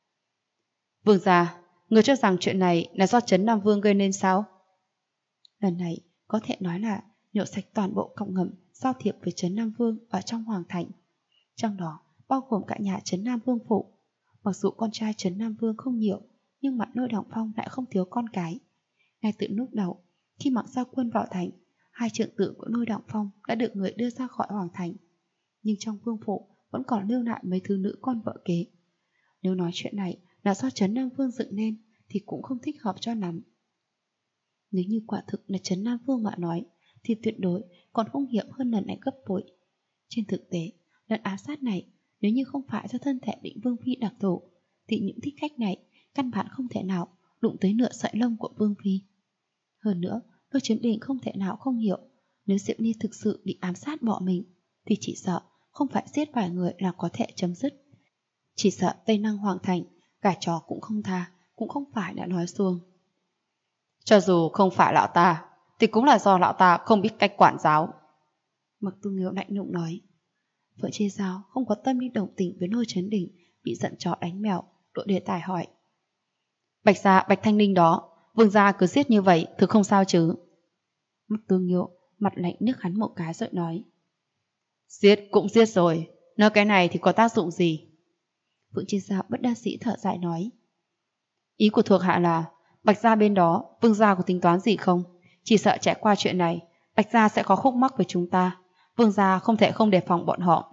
Vương gia, người cho rằng chuyện này là do Trấn Nam Vương gây nên sao? Lần này có thể nói là nhổ sạch toàn bộ cộng ngầm giao thiệp với Trấn Nam Vương ở trong Hoàng Thành, trong đó bao gồm cả nhà Trấn Nam Vương phủ. Mặc dù con trai Trấn Nam Vương không nhiều, nhưng mặt Lôi Đằng Phong lại không thiếu con cái. Ngay từ lúc đầu, khi Mạc Gia Quân vào thành, hai trượng tử của Lôi Đằng Phong đã được người đưa ra khỏi Hoàng Thành, nhưng trong vương phủ vẫn còn lưu lại mấy thứ nữ con vợ kế. Nếu nói chuyện này là do Trấn Nam Vương dựng nên thì cũng không thích hợp cho lắm. Nếu như quả thực là Trấn Nam Vương mà nói thì tuyệt đối còn hung hiểm hơn lần này gấp bội. Trên thực tế, lần ám sát này nếu như không phải do thân thể Định Vương Phi đặc thù thì những thích khách này căn bản không thể nào đụng tới nửa sợi lông của Vương Phi. Hơn nữa, Lôi Chấn Đình không thể nào không hiểu, nếu Diệp Ly thực sự bị ám sát bỏ mình thì chỉ sợ không phải giết vài người là có thể chấm dứt. Chỉ sợ Tây Năng Hoàng Thành cả chó cũng không tha, cũng không phải đã nói xuông. Cho dù không phải lão ta thì cũng là do lão ta không biết cách quản giáo. Mạc Tu Nghiêu lạnh lùng nói. Vợ Chi Giao không có tâm lý đồng tình với Lôi Chấn Đình bị giận chó đánh mèo, đội đề tài hỏi: Bạch gia Bạch Thanh Ninh đó, Vương gia cứ giết như vậy thực không sao chứ? Mạc Tu Nghiêu mặt lạnh nước hắn một cái rồi nói: Giết cũng giết rồi, nói cái này thì có tác dụng gì? Vượng Chi Giao bất đắc dĩ thở dài nói: Ý của thuộc hạ là Bạch gia bên đó, Vương gia có tính toán gì không? Chỉ sợ trải qua chuyện này, Bạch gia sẽ có khúc mắc với chúng ta. Vương gia không thể không đề phòng bọn họ.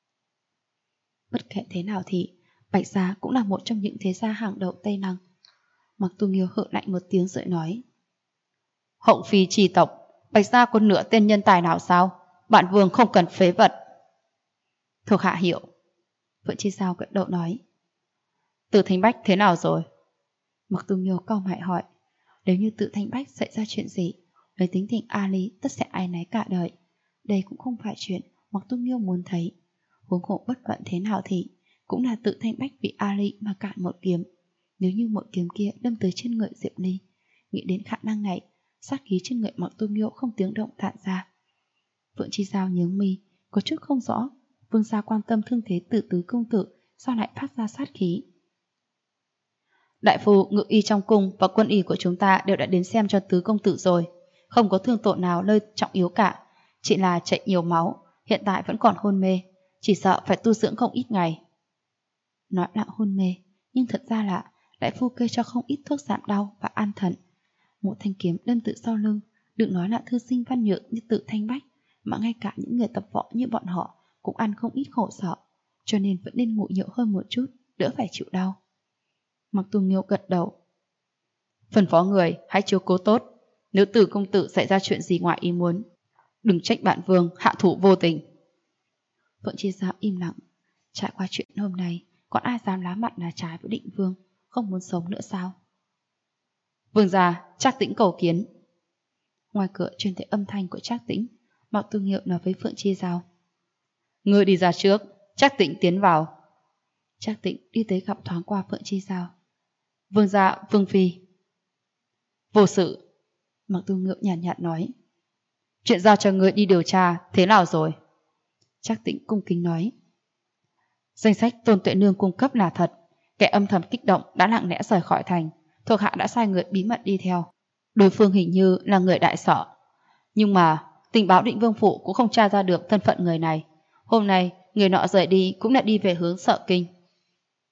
Bất kể thế nào thì Bạch gia cũng là một trong những thế gia hàng đầu Tây Năng. Mạc Tu Nghiêu hự lạnh một tiếng rồi nói: Hậu phi trì tộc, Bạch gia có nửa tên nhân tài nào sao? Bản vương không cần phế vật. Thuộc hạ hiểu. Vượng Chi Giao gật đầu nói: Từ Thanh Bách thế nào rồi? Mạc Tu Nghiêu cau mày hỏi. Nếu như Tự Thanh Bách xảy ra chuyện gì, lấy tính tình A Lý tất sẽ áy náy cả đời. Đây cũng không phải chuyện Mạc Tu Nghiêu muốn thấy. Huống hộ bất luận thế nào thì cũng là Tự Thanh Bách bị A Lý mà cạn một kiếm. Nếu như một kiếm kia đâm tới trên người Diệp Ly, nghĩ đến khả năng này, sát khí trên người Mạc Tu Nghiêu không tiếng động tản ra. Vượng Chi Giao nhướng mi, có chút không rõ Vương gia quan tâm thương thế Tử Tứ công tử sao lại phát ra sát khí. Đại phu, ngự y trong cung và quân y của chúng ta đều đã đến xem cho Tứ công tử rồi, không có thương tổn nào nơi trọng yếu cả, chỉ là chạy nhiều máu, hiện tại vẫn còn hôn mê, chỉ sợ phải tu dưỡng không ít ngày. Nói là hôn mê, nhưng thật ra là đại phu kê cho không ít thuốc giảm đau và an thần. Một thanh kiếm đâm tự sau lưng, đừng nói là thư sinh văn nhược như Tự Thanh Bách, mà ngay cả những người tập võ như bọn họ cũng ăn không ít khổ sở, cho nên vẫn nên ngủ nhiều hơn một chút, đỡ phải chịu đau. Mạc Tu Nghiêu gật đầu. Phân phó người hãy chiếu cố tốt, nếu Tử công tử xảy ra chuyện gì ngoài ý muốn, đừng trách bản vương hạ thủ vô tình. Phượng Chi Giao im lặng. Trải qua chuyện hôm nay, còn ai dám lá mặt là trái với Định Vương, không muốn sống nữa sao? Vương gia, Trác Tĩnh cầu kiến. Ngoài cửa truyền thấy âm thanh của Trác Tĩnh. Mạc Tu Nghiêu nói với Phượng Chi Giao: Ngươi đi ra trước, Trác Tĩnh tiến vào. Trác Tĩnh đi tới gặp thoáng qua Phượng Chi Giao. Vương gia, Vương phi. Vô sự. Mạc Tu Nghiêu nhàn nhạt nói: Chuyện giao cho ngươi đi điều tra thế nào rồi? Trác Tĩnh cung kính nói: Danh sách Tôn Tuệ Nương cung cấp là thật, kẻ âm thầm kích động đã lặng lẽ rời khỏi thành, thuộc hạ đã sai người bí mật đi theo. Đối phương hình như là người đại sở, nhưng mà tình báo Định Vương phủ cũng không tra ra được thân phận người này. Hôm nay người nọ rời đi cũng đã đi về hướng Sở Kinh.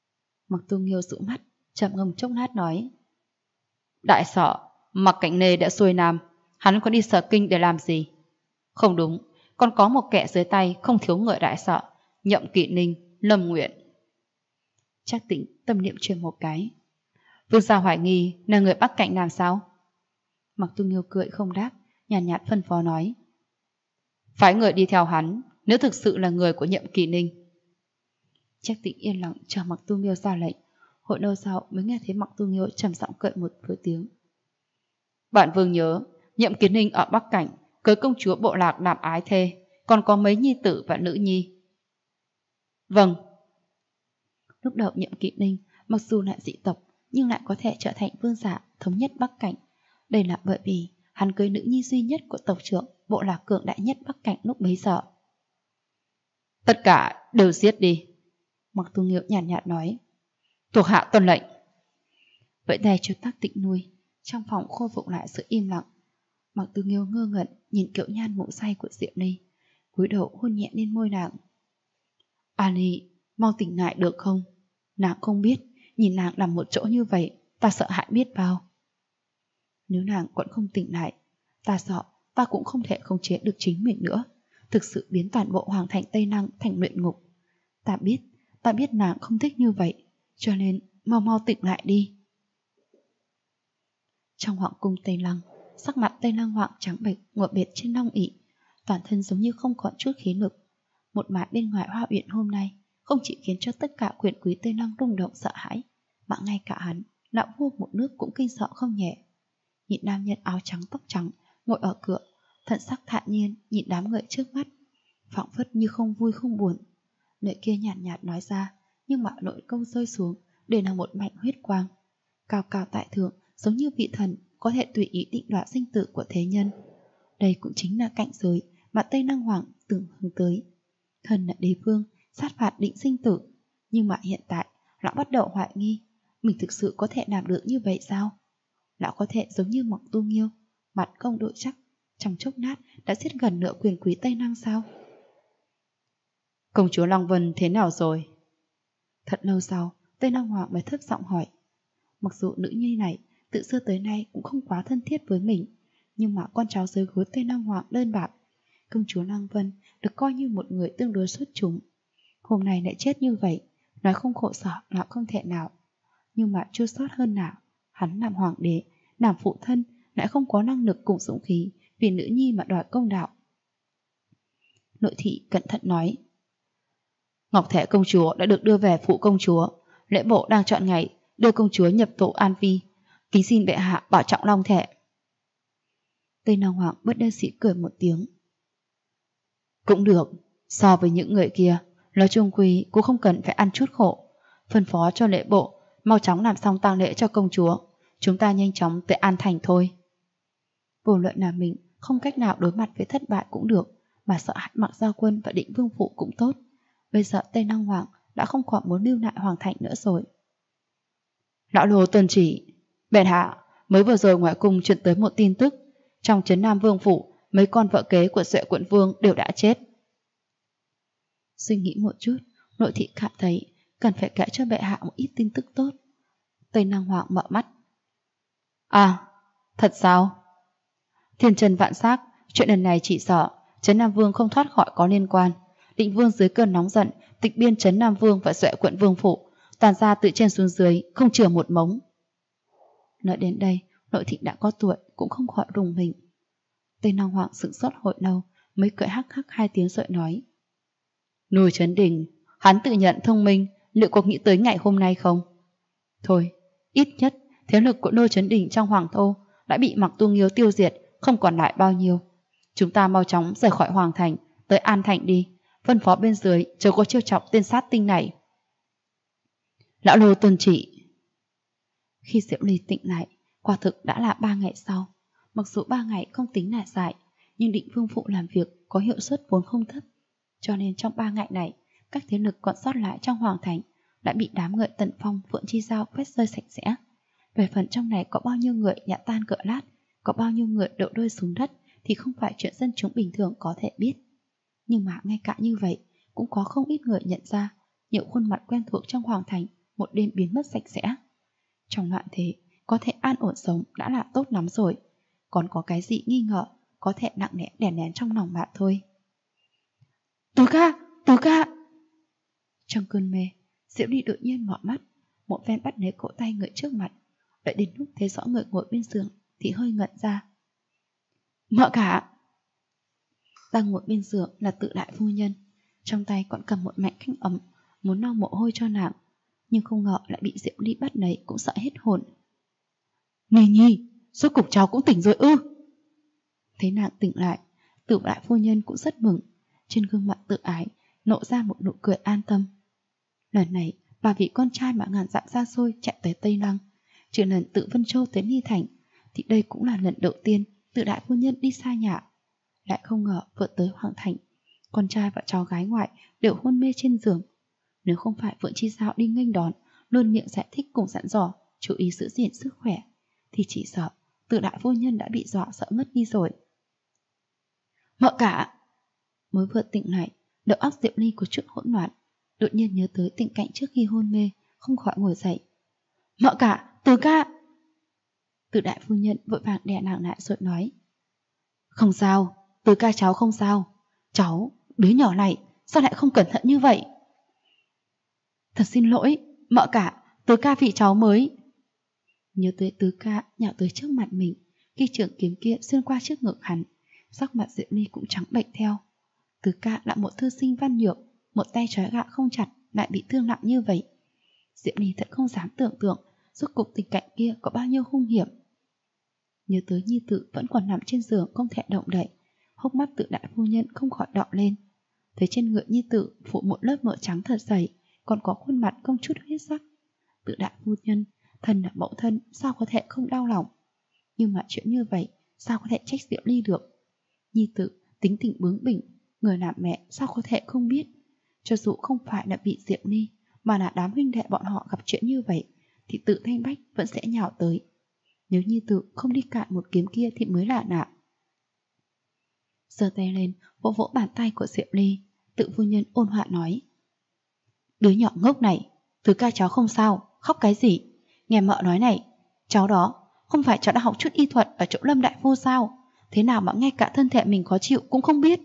Mặc Tu Nghiêu dụ mắt, trầm ngâm chốc lát nói: Đại sở, Mặc Cảnh Nê đã xuôi nam, hắn có đi Sở Kinh để làm gì? Không đúng, còn có một kẻ dưới tay không thiếu người đại sở, Nhậm Kỵ Ninh, Lâm Nguyện. Trác Tĩnh tâm niệm chuyển một cái. Vương gia hoài nghi là người Bắc Cảnh làm sao? Mặc Tu Nghiêu cười không đáp, nhàn nhạt phân phó nói: Phái người đi theo hắn, nếu thực sự là người của Nhậm Kỵ Ninh. Trác Tĩnh yên lặng chờ Mặc Tu Nghiêu ra lệnh. Hồi lâu sau mới nghe thấy Mặc Tu Nghiêu trầm giọng cười một tiếng. Bản vương nhớ, Nhậm Kỵ Ninh ở Bắc Cảnh cưới công chúa bộ lạc làm ái thê, còn có mấy nhi tử và nữ nhi. Vâng. Lúc đầu Nhậm Kỵ Ninh mặc dù là dị tộc nhưng lại có thể trở thành vương giả thống nhất Bắc Cảnh. Đây là bởi vì hắn cưới nữ nhi duy nhất của tộc trưởng bộ lạc cường đại nhất Bắc Cảnh lúc bấy giờ. Tất cả đều giết đi. Mặc Tu Nghiêu nhàn nhạt nói. Thuộc hạ tuân lệnh. Vậy tay cho Tác Tịnh nuôi, trong phòng khôi phục lại sự im lặng. Mặc Tu Nghiêu ngơ ngẩn nhìn Kiệu Nhan ngủ say của Diệu Ni, cúi đầu hôn nhẹ lên môi nàng. Ani, mau tỉnh lại được không? Nàng không biết, nhìn nàng nằm một chỗ như vậy, ta sợ hãi biết bao. Nếu nàng vẫn không tỉnh lại, ta sợ ta cũng không thể khống chế được chính mình nữa, thực sự biến toàn bộ Hoàng thành Tây Năng thành luyện ngục. Ta biết nàng không thích như vậy, cho nên mau mau tỉnh lại đi. Trong hoàng cung Tây Lăng, sắc mặt Tây Lăng Hoàng trắng bệch ngồi bệt trên long ỷ, toàn thân giống như không còn chút khí lực. Một màn bên ngoài Hoa Uyển hôm nay không chỉ khiến cho tất cả quyền quý Tây Lăng rung động sợ hãi, mà ngay cả hắn, lão vua một nước cũng kinh sợ không nhẹ. Nhìn nam nhân áo trắng tóc trắng ngồi ở cửa, thần sắc thản nhiên nhìn đám người trước mắt, phảng phất như không vui không buồn. Lời kia nhàn nhạt nói ra, nhưng mà nội câu rơi xuống để là một mảnh huyết quang, cao cao tại thượng, giống như vị thần có thể tùy ý định đoạt sinh tử của thế nhân. Đây cũng chính là cảnh giới mà Tây Lăng Hoàng từng hướng tới. Thần là đế vương, sát phạt định sinh tử, nhưng mà hiện tại lão bắt đầu hoài nghi mình thực sự có thể làm được như vậy sao? Lão có thể giống như Mặc Tu Nghiêu, mặt không đổi sắc, trong chốc lát đã giết gần nửa quyền quý Tây Lăng sao? Công chúa Long Vân thế nào rồi? Thật lâu sau, Tây Lăng Hoàng mới thấp giọng hỏi. Mặc dù nữ nhi này từ xưa tới nay cũng không quá thân thiết với mình, nhưng mà con cháu dưới gối Tây Lăng Hoàng đơn bạc, công chúa Lăng Vân được coi như một người tương đối xuất chúng. Hôm nay lại chết như vậy, nói không khổ sở là không thể nào. Nhưng mà chưa sót hơn nào, hắn làm hoàng đế, làm phụ thân, lại không có năng lực cùng dũng khí vì nữ nhi mà đòi công đạo. Nội thị cẩn thận nói. Ngọc Thể công chúa đã được đưa về phủ công chúa, lễ bộ đang chọn ngày đưa công chúa nhập tổ an vi, kính xin bệ hạ bảo trọng long thể. Tây Lăng Hoàng bất đắc dĩ cười một tiếng. Cũng được, so với những người kia, nói chung quy cũng không cần phải ăn chút khổ. Phân phó cho lễ bộ mau chóng làm xong tang lễ cho công chúa, chúng ta nhanh chóng tới An Thành thôi. Vô luận là mình không cách nào đối mặt với thất bại cũng được, mà sợ hãi Mặc Gia Quân và Định Vương Phụ cũng tốt. Bây giờ Tây Lăng Hoàng đã không còn muốn lưu lại Hoàng thành nữa rồi. Lão Lô tuân chỉ. Bệ hạ, mới vừa rồi ngoài cung truyền tới một tin tức, trong trấn Nam Vương Phủ, mấy con vợ kế của Duệ Quận Vương đều đã chết. Suy nghĩ một chút, nội thị cảm thấy cần phải kể cho bệ hạ một ít tin tức tốt. Tây Lăng Hoàng mở mắt. À, thật sao? Thiên chân vạn xác, chuyện lần này chỉ sợ trấn Nam Vương không thoát khỏi có liên quan. Định Vương dưới cơn nóng giận tịch biên trấn Nam Vương và Duệ Quận Vương Phủ, toàn ra từ trên xuống dưới không chừa một mống. Nói đến đây, nội thị đã có tuổi cũng không khỏi rùng mình. Tây Lăng Hoàng sững sốt hồi lâu mới cười hắc hắc hai tiếng rồi nói. Núi Trấn Đình, hắn tự nhận thông minh, liệu có nghĩ tới ngày hôm nay không? Thôi, ít nhất thế lực của Núi Trấn Đình trong Hoàng Thô đã bị Mặc Tu Nghiêu tiêu diệt, không còn lại bao nhiêu. Chúng ta mau chóng rời khỏi Hoàng Thành, tới An Thành đi, phân phó bên dưới chớ có chiêu chọc tên sát tinh này. Lão Lô tuân chỉ. Khi Diệu Ly tỉnh lại, quả thực đã là 3 ngày sau. Mặc dù 3 ngày không tính là dài, nhưng Định Vương Phụ làm việc có hiệu suất vốn không thấp, cho nên trong 3 ngày này, các thế lực còn sót lại trong Hoàng Thành đã bị đám người Tần Phong, Phượng Chi Giao quét rơi sạch sẽ. Về phần trong này có bao nhiêu người nhặt tan cỡ lát, có bao nhiêu người đậu đôi xuống đất thì không phải chuyện dân chúng bình thường có thể biết. Nhưng mà ngay cả như vậy, cũng có không ít người nhận ra nhiều khuôn mặt quen thuộc trong Hoàng Thành một đêm biến mất sạch sẽ. Trong loạn thế, có thể an ổn sống đã là tốt lắm rồi. Còn có cái gì nghi ngờ, có thể nặng nề đè nén trong lòng bạn thôi. Tứ ca, Tứ ca! Trong cơn mê, Diệu Ly đột nhiên mở mắt, một phen bắt lấy cổ tay người trước mặt. Đợi đến lúc thấy rõ người ngồi bên giường thì hơi ngẩn ra. Mợ cả! Đang ngồi bên giường là Tự đại phu nhân, trong tay còn cầm một mảnh khăn ấm, muốn lau mồ hôi cho nàng, nhưng không ngờ lại bị Diệu Ly bắt lấy, cũng sợ hết hồn. Nhi Nhi, rốt cục cháu cũng tỉnh rồi ư? Thấy nàng tỉnh lại, Tự đại phu nhân cũng rất mừng, trên gương mặt tự ái nộ ra một nụ cười an tâm. Lần này bà vì con trai mà ngàn dặm xa xôi chạy tới Tây Lăng, trừ lần tự Vân Châu tới Ni Thành, thì đây cũng là lần đầu tiên Tự đại phu nhân đi xa nhà. Lại không ngờ vừa tới Hoàng Thành, con trai và cháu gái ngoại đều hôn mê trên giường. Nếu không phải Phượng Chi Giao đi nghênh đón, luôn miệng giải thích cùng dặn dò chú ý giữ gìn sức khỏe, thì chỉ sợ Tự đại phu nhân đã bị dọa sợ ngất đi rồi. Mợ cả! Mới vừa tỉnh lại, đầu óc Diệu Ly có chút hỗn loạn, đột nhiên nhớ tới tình cảnh trước khi hôn mê, không khỏi ngồi dậy. Mợ cả, Tứ ca! Tự đại phu nhân vội vàng đè nàng lại rồi nói. Không sao, Tứ ca cháu không sao. Cháu, đứa nhỏ này, sao lại không cẩn thận như vậy? Thật xin lỗi, mợ cả, Tứ ca vì cháu mới. Nhớ tới Tứ ca nhào tới trước mặt mình, khi trường kiếm kia xuyên qua trước ngực hắn, sắc mặt Diệu Ly cũng trắng bệch theo. Tứ ca là một thư sinh văn nhược, một tay trói gạ không chặt lại bị thương nặng như vậy. Diệu Ly thật không dám tưởng tượng rốt cục tình cảnh kia có bao nhiêu hung hiểm. Nhớ tới nhi tử vẫn còn nằm trên giường không thể động đậy, hốc mắt Tự đại phu nhân không khỏi đỏ lên. Thấy trên người nhi tử phủ một lớp mỡ trắng thật dày, còn có khuôn mặt không chút huyết sắc. Tự đại phu nhân, thân là mẫu thân, sao có thể không đau lòng? Nhưng mà chuyện như vậy sao có thể trách Diệu Ly được? Nhi tử tính tình bướng bỉnh, người làm mẹ sao có thể không biết? Cho dù không phải là bị Diệu Ly, mà là đám huynh đệ bọn họ gặp chuyện như vậy, thì Tự Thanh Bách vẫn sẽ nhào tới. Nếu Nhi tử không đi cạn một kiếm kia thì mới là lạ. Giơ tay lên, vỗ vỗ bàn tay của Diệu Ly, Tự phu nhân ôn hòa nói. Đứa nhỏ ngốc này, Tứ ca cháu không sao, khóc cái gì? Nghe mợ nói này, cháu đó, không phải cháu đã học chút y thuật ở chỗ Lâm đại phu sao? Thế nào mà ngay cả thân thể mình khó chịu cũng không biết?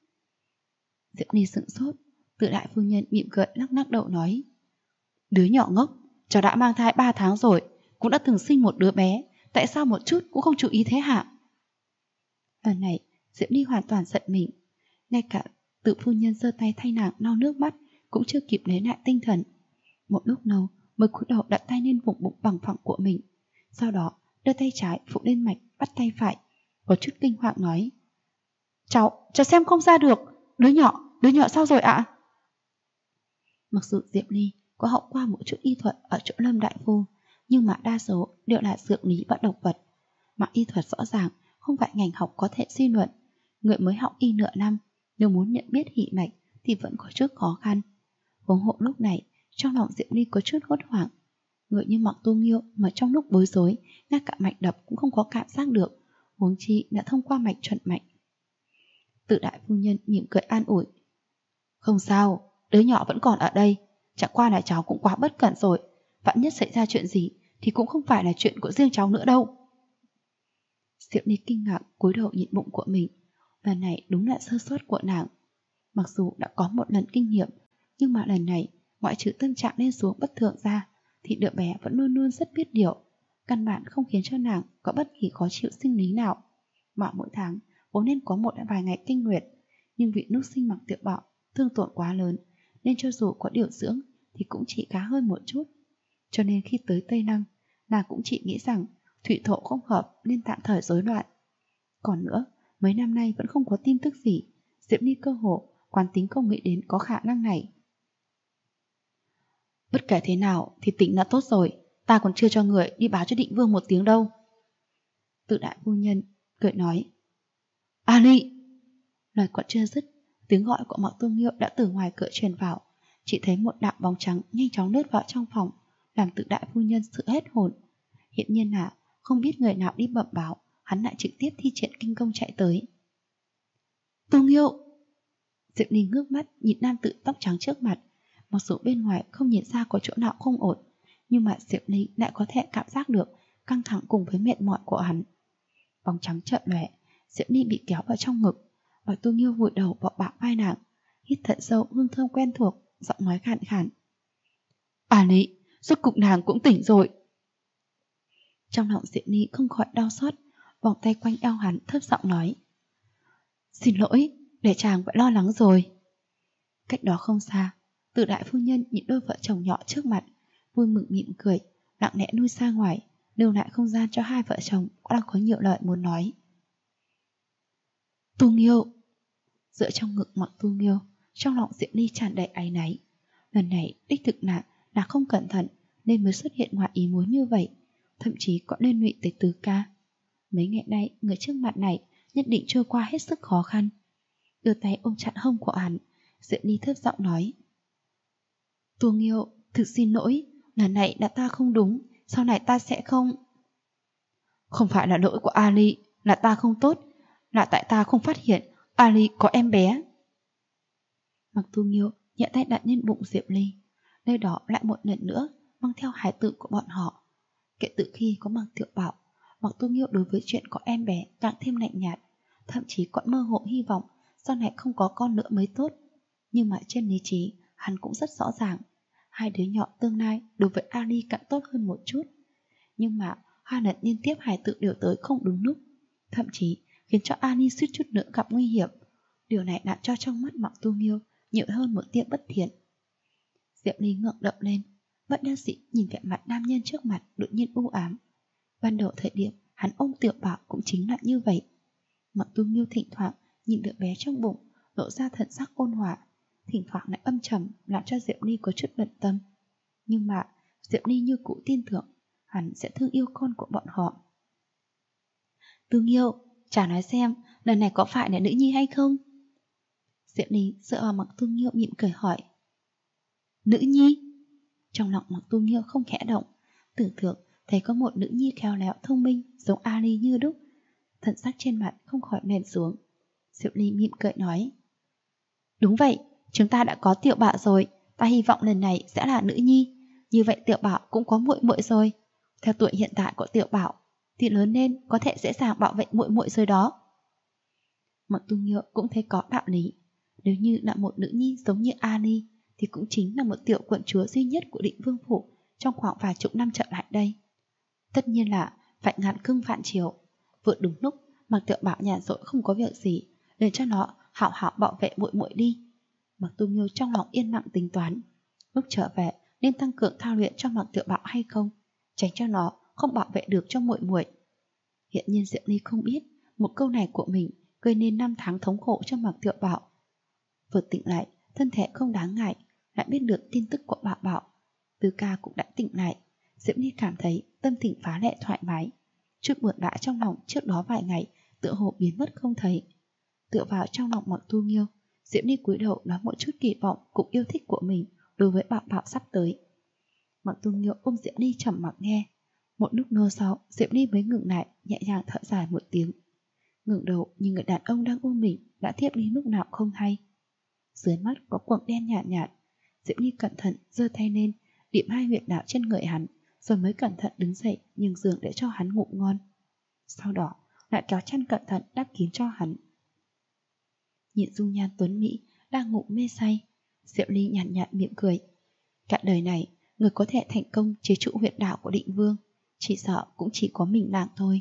Diệu Ly sững sốt, Tự đại phu nhân mỉm cười lắc lắc đầu nói. Đứa nhỏ ngốc, cháu đã mang thai 3 tháng rồi, cũng đã từng sinh một đứa bé, tại sao một chút cũng không chú ý thế hả? Lần này Diệu Ly hoàn toàn giận mình, ngay cả Tự phu nhân giơ tay thay nàng lau nước mắt cũng chưa kịp lấy lại tinh thần. Một lúc lâu mới cúi đầu đặt tay lên vùng bụng bằng phẳng của mình, sau đó đưa tay trái phụ lên mạch, bắt tay phải, có chút kinh hoàng nói. Cháu xem không ra được, đứa nhỏ sao rồi ạ? Mặc dù Diệu Ly có học qua một chút y thuật ở chỗ Lâm đại phu, nhưng mà đa số đều là dược lý và độc vật, mà y thuật rõ ràng không phải ngành học có thể suy luận. Người mới học y nửa năm, nếu muốn nhận biết hỉ mạch thì vẫn có chút khó khăn. Huống hộ lúc này, trong lòng Diệu Ly có chút hốt hoảng. Người như Mặc Tu Nghiêu mà trong lúc bối rối, ngay cả mạch đập cũng không có cảm giác được, huống chi đã thông qua mạch chuẩn mạch. Tự đại phu nhân mỉm cười an ủi. Không sao, đứa nhỏ vẫn còn ở đây, chẳng qua là cháu cũng quá bất cẩn rồi, vạn nhất xảy ra chuyện gì thì cũng không phải là chuyện của riêng cháu nữa đâu. Diệu Ly kinh ngạc cúi đầu nhìn bụng của mình, lần này đúng là sơ suất của nàng. Mặc dù đã có một lần kinh nghiệm, nhưng mà lần này ngoại trừ tâm trạng lên xuống bất thường ra thì đứa bé vẫn luôn luôn rất biết điều, căn bản không khiến cho nàng có bất kỳ khó chịu sinh lý nào. Mà mỗi tháng vốn nên có một vài ngày kinh nguyệt, nhưng vì lúc sinh Mặc Tiểu Bảo thương tổn quá lớn nên cho dù có điều dưỡng thì cũng chỉ khá hơn một chút. Cho nên khi tới Tây Lăng, nàng cũng chỉ nghĩ rằng thủy thổ không hợp nên tạm thời rối loạn. Còn nữa, mấy năm nay vẫn không có tin tức gì, Diệu Ly cơ hồ quán tính không nghĩ đến có khả năng này. Bất kể thế nào thì tỉnh là tốt rồi, ta còn chưa cho người đi báo cho Định Vương một tiếng đâu. Tự đại phu nhân cười nói. A Ly! Lời còn chưa dứt, tiếng gọi của Mặc Tu Nghiêu đã từ ngoài cửa truyền vào. Chỉ thấy một đạo bóng trắng nhanh chóng lướt vào trong phòng, làm Tự đại phu nhân sự hết hồn. Hiện nhiên là không biết người nào đi bẩm báo, hắn lại trực tiếp thi triển kinh công chạy tới. Tu Nghiêu! Diệu Ly ngước mắt nhìn nam tử tóc trắng trước mặt, Mặc dù bên ngoài không nhìn ra có chỗ nào không ổn, nhưng mà Diệp Ly lại có thể cảm giác được căng thẳng cùng với mệt mỏi của hắn. Bóng trắng chợt lóe, Diệp Ly bị kéo vào trong ngực. Bạch Tu Nghiêu vùi đầu vào bả vai nàng, hít thật sâu hương thơm quen thuộc, giọng nói khàn khàn. À Lý, rốt cục nàng cũng tỉnh rồi. Trong lòng Diệp Ly không khỏi đau xót, vòng tay quanh eo hắn thấp giọng nói. Xin lỗi, để chàng phải lo lắng rồi. Cách đó không xa, Từ đại phu nhân nhìn đôi vợ chồng nhỏ trước mặt, vui mừng mỉm cười, lặng lẽ lui ra ngoài, lưu lại không gian cho hai vợ chồng đang có nhiều lời muốn nói. Tu Nghiêu. Dựa trong ngực Mặc Tu Nghiêu, trong lòng Diệp Ly tràn đầy áy náy. Lần này đích thực là không cẩn thận nên mới xuất hiện ngoài ý muốn như vậy, thậm chí có liên lụy tới Tứ ca. Mấy ngày nay người trước mặt này nhất định trôi qua hết sức khó khăn. Đưa tay ôm chặt hông của hắn, Diệp Ly thấp giọng nói. Tu Nghiêu, thực xin lỗi, lần này là ta không đúng, sau này ta sẽ không. Không phải là lỗi của Ali, là ta không tốt, là tại ta không phát hiện Ali có em bé. Mặc Tu Nghiêu nhẹ tay đặt lên bụng Diệp Ly, nơi đó lại một lần nữa mang theo hài tử của bọn họ. Kể từ khi có Mặc Tiểu Bảo, Mặc Tu Nghiêu đối với chuyện có em bé càng thêm lạnh nhạt, thậm chí còn mơ hồ hy vọng sau này không có con nữa mới tốt. Nhưng mà trên lý trí hắn cũng rất rõ ràng, hai đứa nhỏ tương lai đối với Ali càng tốt hơn một chút. Nhưng mà hai lần liên tiếp hài tử đều tới không đúng lúc, thậm chí khiến cho Ali suýt chút nữa gặp nguy hiểm. Điều này đã cho trong mắt Mặc Tu Nghiêu nhiều hơn một tia bất thiện. Diệp Ly ngượng đậm lên, bất đắc dĩ nhìn vẻ mặt nam nhân trước mặt đột nhiên u ám. Ban đầu thời điểm hắn ôm Tiểu Bảo cũng chính là như vậy. Mặc Tu Nghiêu thỉnh thoảng nhìn đứa bé trong bụng, lộ ra thần sắc ôn hòa, thỉnh thoảng lại âm trầm, làm cho Diệp Ly có chút bận tâm. Nhưng mà Diệp Ly như cũ tin tưởng hắn sẽ thương yêu con của bọn họ. Tu Nghiêu, chả nói xem lần này có phải là nữ nhi hay không? Diệp Ly dựa vào Mặc Tu Nghiêu mỉm cười hỏi. Nữ nhi? Trong lòng Mặc Tu Nghiêu không khẽ động, tưởng tượng thấy có một nữ nhi khéo léo thông minh giống Ali như đúc. Thần sắc trên mặt không khỏi mềm xuống. Diệp Ly mỉm cười nói. Đúng vậy, chúng ta đã có Tiểu Bảo rồi, ta hy vọng lần này sẽ là nữ nhi. Như vậy Tiểu Bảo cũng có muội muội rồi. Theo tuổi hiện tại của Tiểu Bảo thì lớn lên có thể dễ dàng bảo vệ muội muội rồi đó. Mặc Tu Nghiêu cũng thấy có đạo lý. Nếu như là một nữ nhi giống như Ali thì cũng chính là một tiểu quận chúa duy nhất của Định Vương phủ trong khoảng vài chục năm trở lại đây. Tất nhiên là phải ngàn cưng vạn chiều. Vừa đúng lúc Mặc Tiểu Bảo nhàn rỗi không có việc gì, để cho nó hảo hảo bảo vệ muội muội đi. Mặc Tu Nghiêu trong lòng yên lặng tính toán, lúc trở về nên tăng cường thao luyện cho Mặc Tiểu Bảo hay không, tránh cho nó không bảo vệ được cho muội muội. Hiện nhiên Diệp Ly không biết một câu này của mình gây nên 5 tháng thống khổ cho Mặc Tiểu Bảo. Vừa tỉnh lại, thân thể không đáng ngại, lại biết được tin tức của Bảo Bảo. Tứ ca cũng đã tỉnh lại. Diệp Ly cảm thấy tâm tình phá lệ thoải mái. Chút buồn bã trong lòng trước đó vài ngày tựa hồ biến mất không thấy. Tựa vào trong lòng Mặc Tu Nghiêu, Diệp Ly cúi đầu nói một chút kỳ vọng cũng yêu thích của mình đối với Bảo Bảo sắp tới. Mặc Tu Nghiêu ôm Diệp Ly trầm mặc nghe. Một lúc lâu sau, Diệp Ly mới ngừng lại, nhẹ nhàng thở dài một tiếng. Ngẩng đầu nhìn người đàn ông đang ôm mình đã thiếp đi lúc nào không hay. Dưới mắt có quầng đen nhạt nhạt. Diệp Ly cẩn thận giơ tay lên, điểm 2 huyệt đạo trên người hắn, rồi mới cẩn thận đứng dậy nhường giường để cho hắn ngủ ngon. Sau đó lại kéo chăn cẩn thận đắp kín cho hắn. Nhìn dung nhan tuấn mỹ đang ngủ mê say, Diệp Ly nhàn nhạt miệng cười. Cả đời này, người có thể thành công chế trụ huyệt đạo của Định Vương, chỉ sợ cũng chỉ có mình nàng thôi.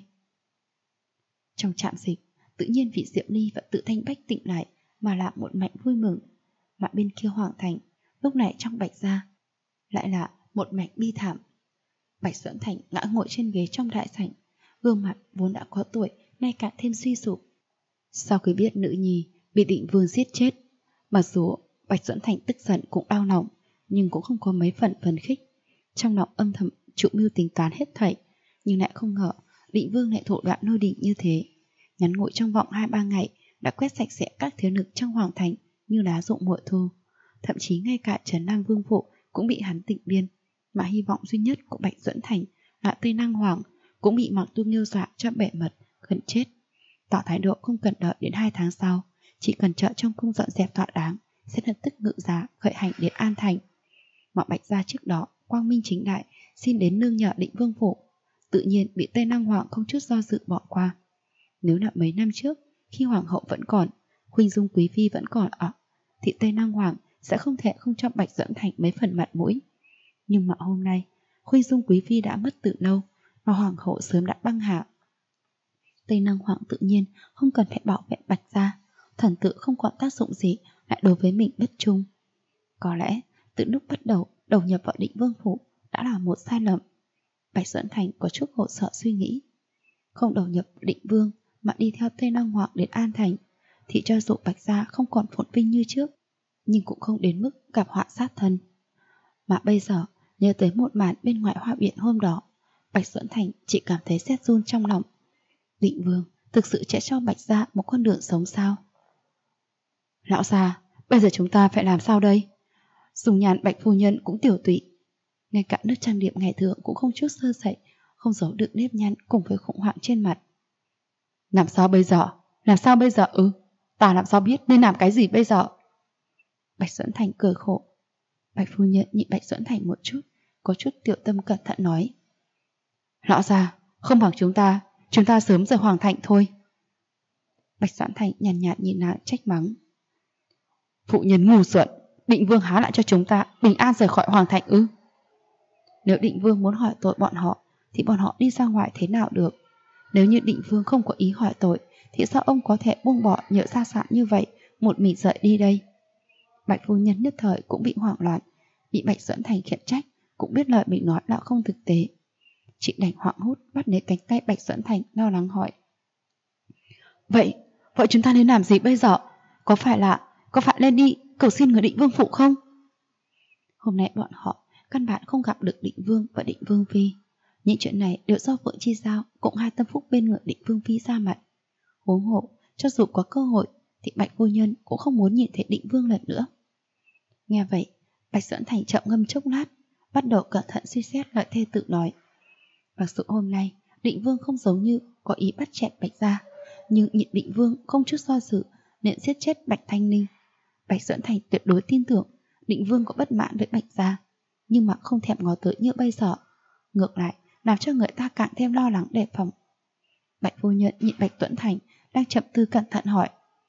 Trong trạm dịch, tự nhiên vị Diệp Ly và Tự Thanh Bách tỉnh lại mà là một mảnh vui mừng. Mà bên kia Hoàng Thành, lúc này trong Bạch gia lại là một mảnh bi thảm. Bạch Duẫn Thành ngã ngồi trên ghế trong đại sảnh, gương mặt vốn đã có tuổi nay càng thêm suy sụp. Sau khi biết nữ nhi bị Định Vương giết chết, mặc dù Bạch Duẫn Thành tức giận cũng đau lòng, nhưng cũng không có mấy phần phấn khích. Trong lòng âm thầm chủ mưu tính toán hết thảy, nhưng lại không ngờ Định Vương lại thủ đoạn lôi đình như thế. Ngắn ngủi trong vòng 2-3 ngày đã quét sạch sẽ các thế lực trong Hoàng Thành như lá rụng mùa thu. Thậm chí ngay cả Trấn Nam Vương phủ cũng bị hắn tịnh biên, mà hy vọng duy nhất của Bạch Duẫn Thành là Tây Năng Hoàng cũng bị Mặc Tu Nghiêu dọa cho bể mật gần chết, tỏ thái độ không cần đợi đến 2 tháng sau, chỉ cần trợ trong cung dọn dẹp thỏa đáng sẽ lập tức ngự giá khởi hành đến An Thành. Mà Bạch gia trước đó quang minh chính đại xin đến nương nhờ Định Vương phủ, tự nhiên bị Tây Lăng Hoàng không chút do dự bỏ qua. Nếu là mấy năm trước, khi hoàng hậu vẫn còn, Khuynh Dung quý phi vẫn còn ở, thì Tây Lăng Hoàng sẽ không thể không cho Bạch Doãn Thành mấy phần mặt mũi. Nhưng mà hôm nay, Khuynh Dung quý phi đã mất từ lâu, và hoàng hậu sớm đã băng hà. Tây Lăng Hoàng tự nhiên không cần phải bảo vệ Bạch gia, thần tự không còn tác dụng gì lại đối với mình bất trung. Có lẽ từ lúc bắt đầu đầu nhập vào Định Vương phủ đã là một sai lầm. Bạch Doãn Thành có chút khổ sở suy nghĩ, không đầu nhập Định Vương mà đi theo Tây Lăng Hoàng đến An Thành, thì cho dù Bạch gia không còn phồn vinh như trước, nhưng cũng không đến mức gặp họa sát thân. Mà bây giờ nhớ tới một màn bên ngoài hoa viện hôm đó, Bạch Doãn Thành chỉ cảm thấy rét run trong lòng. Định Vương thực sự sẽ cho Bạch gia một con đường sống sao? Lão già, bây giờ chúng ta phải làm sao đây? Dùng nhàn Bạch phu nhân cũng tiểu tụy, ngay cả nước trang điểm ngày thường cũng không chút sơ sẩy, không giấu được nếp nhăn cùng với khủng hoảng trên mặt. Làm sao bây giờ? Làm sao bây giờ ư? Ta làm sao biết nên làm cái gì bây giờ? Bạch Doãn Thành cười khổ. Bạch phu nhân nhìn Bạch Doãn Thành một chút, có chút tiểu tâm cẩn thận nói: Lão già, không bằng chúng ta sớm rời Hoàng Thành thôi. Bạch Doãn Thành nhàn nhạt nhìn nàng trách mắng: Phụ nhân ngu xuẩn, Định Vương há lại cho chúng ta bình an rời khỏi Hoàng Thành ư? Nếu Định Vương muốn hỏi tội bọn họ thì bọn họ đi ra ngoài thế nào được? Nếu như Định Vương không có ý hỏi tội thì sao ông có thể buông bỏ nhỡ gia sản như vậy, một mình rời đi đây? Bạch phu nhân nhất thời cũng bị hoảng loạn, bị Bạch Doãn Thành khiển trách, cũng biết lời mình nói là không thực tế. Chị đành hoảng hốt bắt lấy cánh tay Bạch Doãn Thành, lo lắng hỏi: Vậy chúng ta nên làm gì bây giờ? Có phải lên đi cầu xin người Định Vương phụ không? Hôm nay bọn họ căn bản không gặp được Định Vương và Định Vương phi. Những chuyện này đều do Phượng Chi Giao cộng hai tâm phúc bên người Định Vương phi ra mặt. Huống hộ, cho dù có cơ hội thì Bạch phu nhân cũng không muốn nhìn thấy Định Vương lần nữa. Nghe vậy, Bạch Doãn Thành chậm ngâm chốc lát, bắt đầu cẩn thận suy xét lời thê tự nói. Mặc dù hôm nay Định Vương không giống như có ý bắt chẹt Bạch gia, nhưng nhịn Định Vương không chút do dự nên giết chết Bạch Thanh Ninh. Bạch Doãn Thành tuyệt đối tin tưởng Định Vương có bất mãn với Bạch gia, nhưng mà không thèm ngó tới như bây giờ, ngược lại làm cho người ta càng thêm lo lắng đề phòng. Bạch phu nhân nhịn Bạch Doãn Thành đang chậm tư cẩn thận hỏi: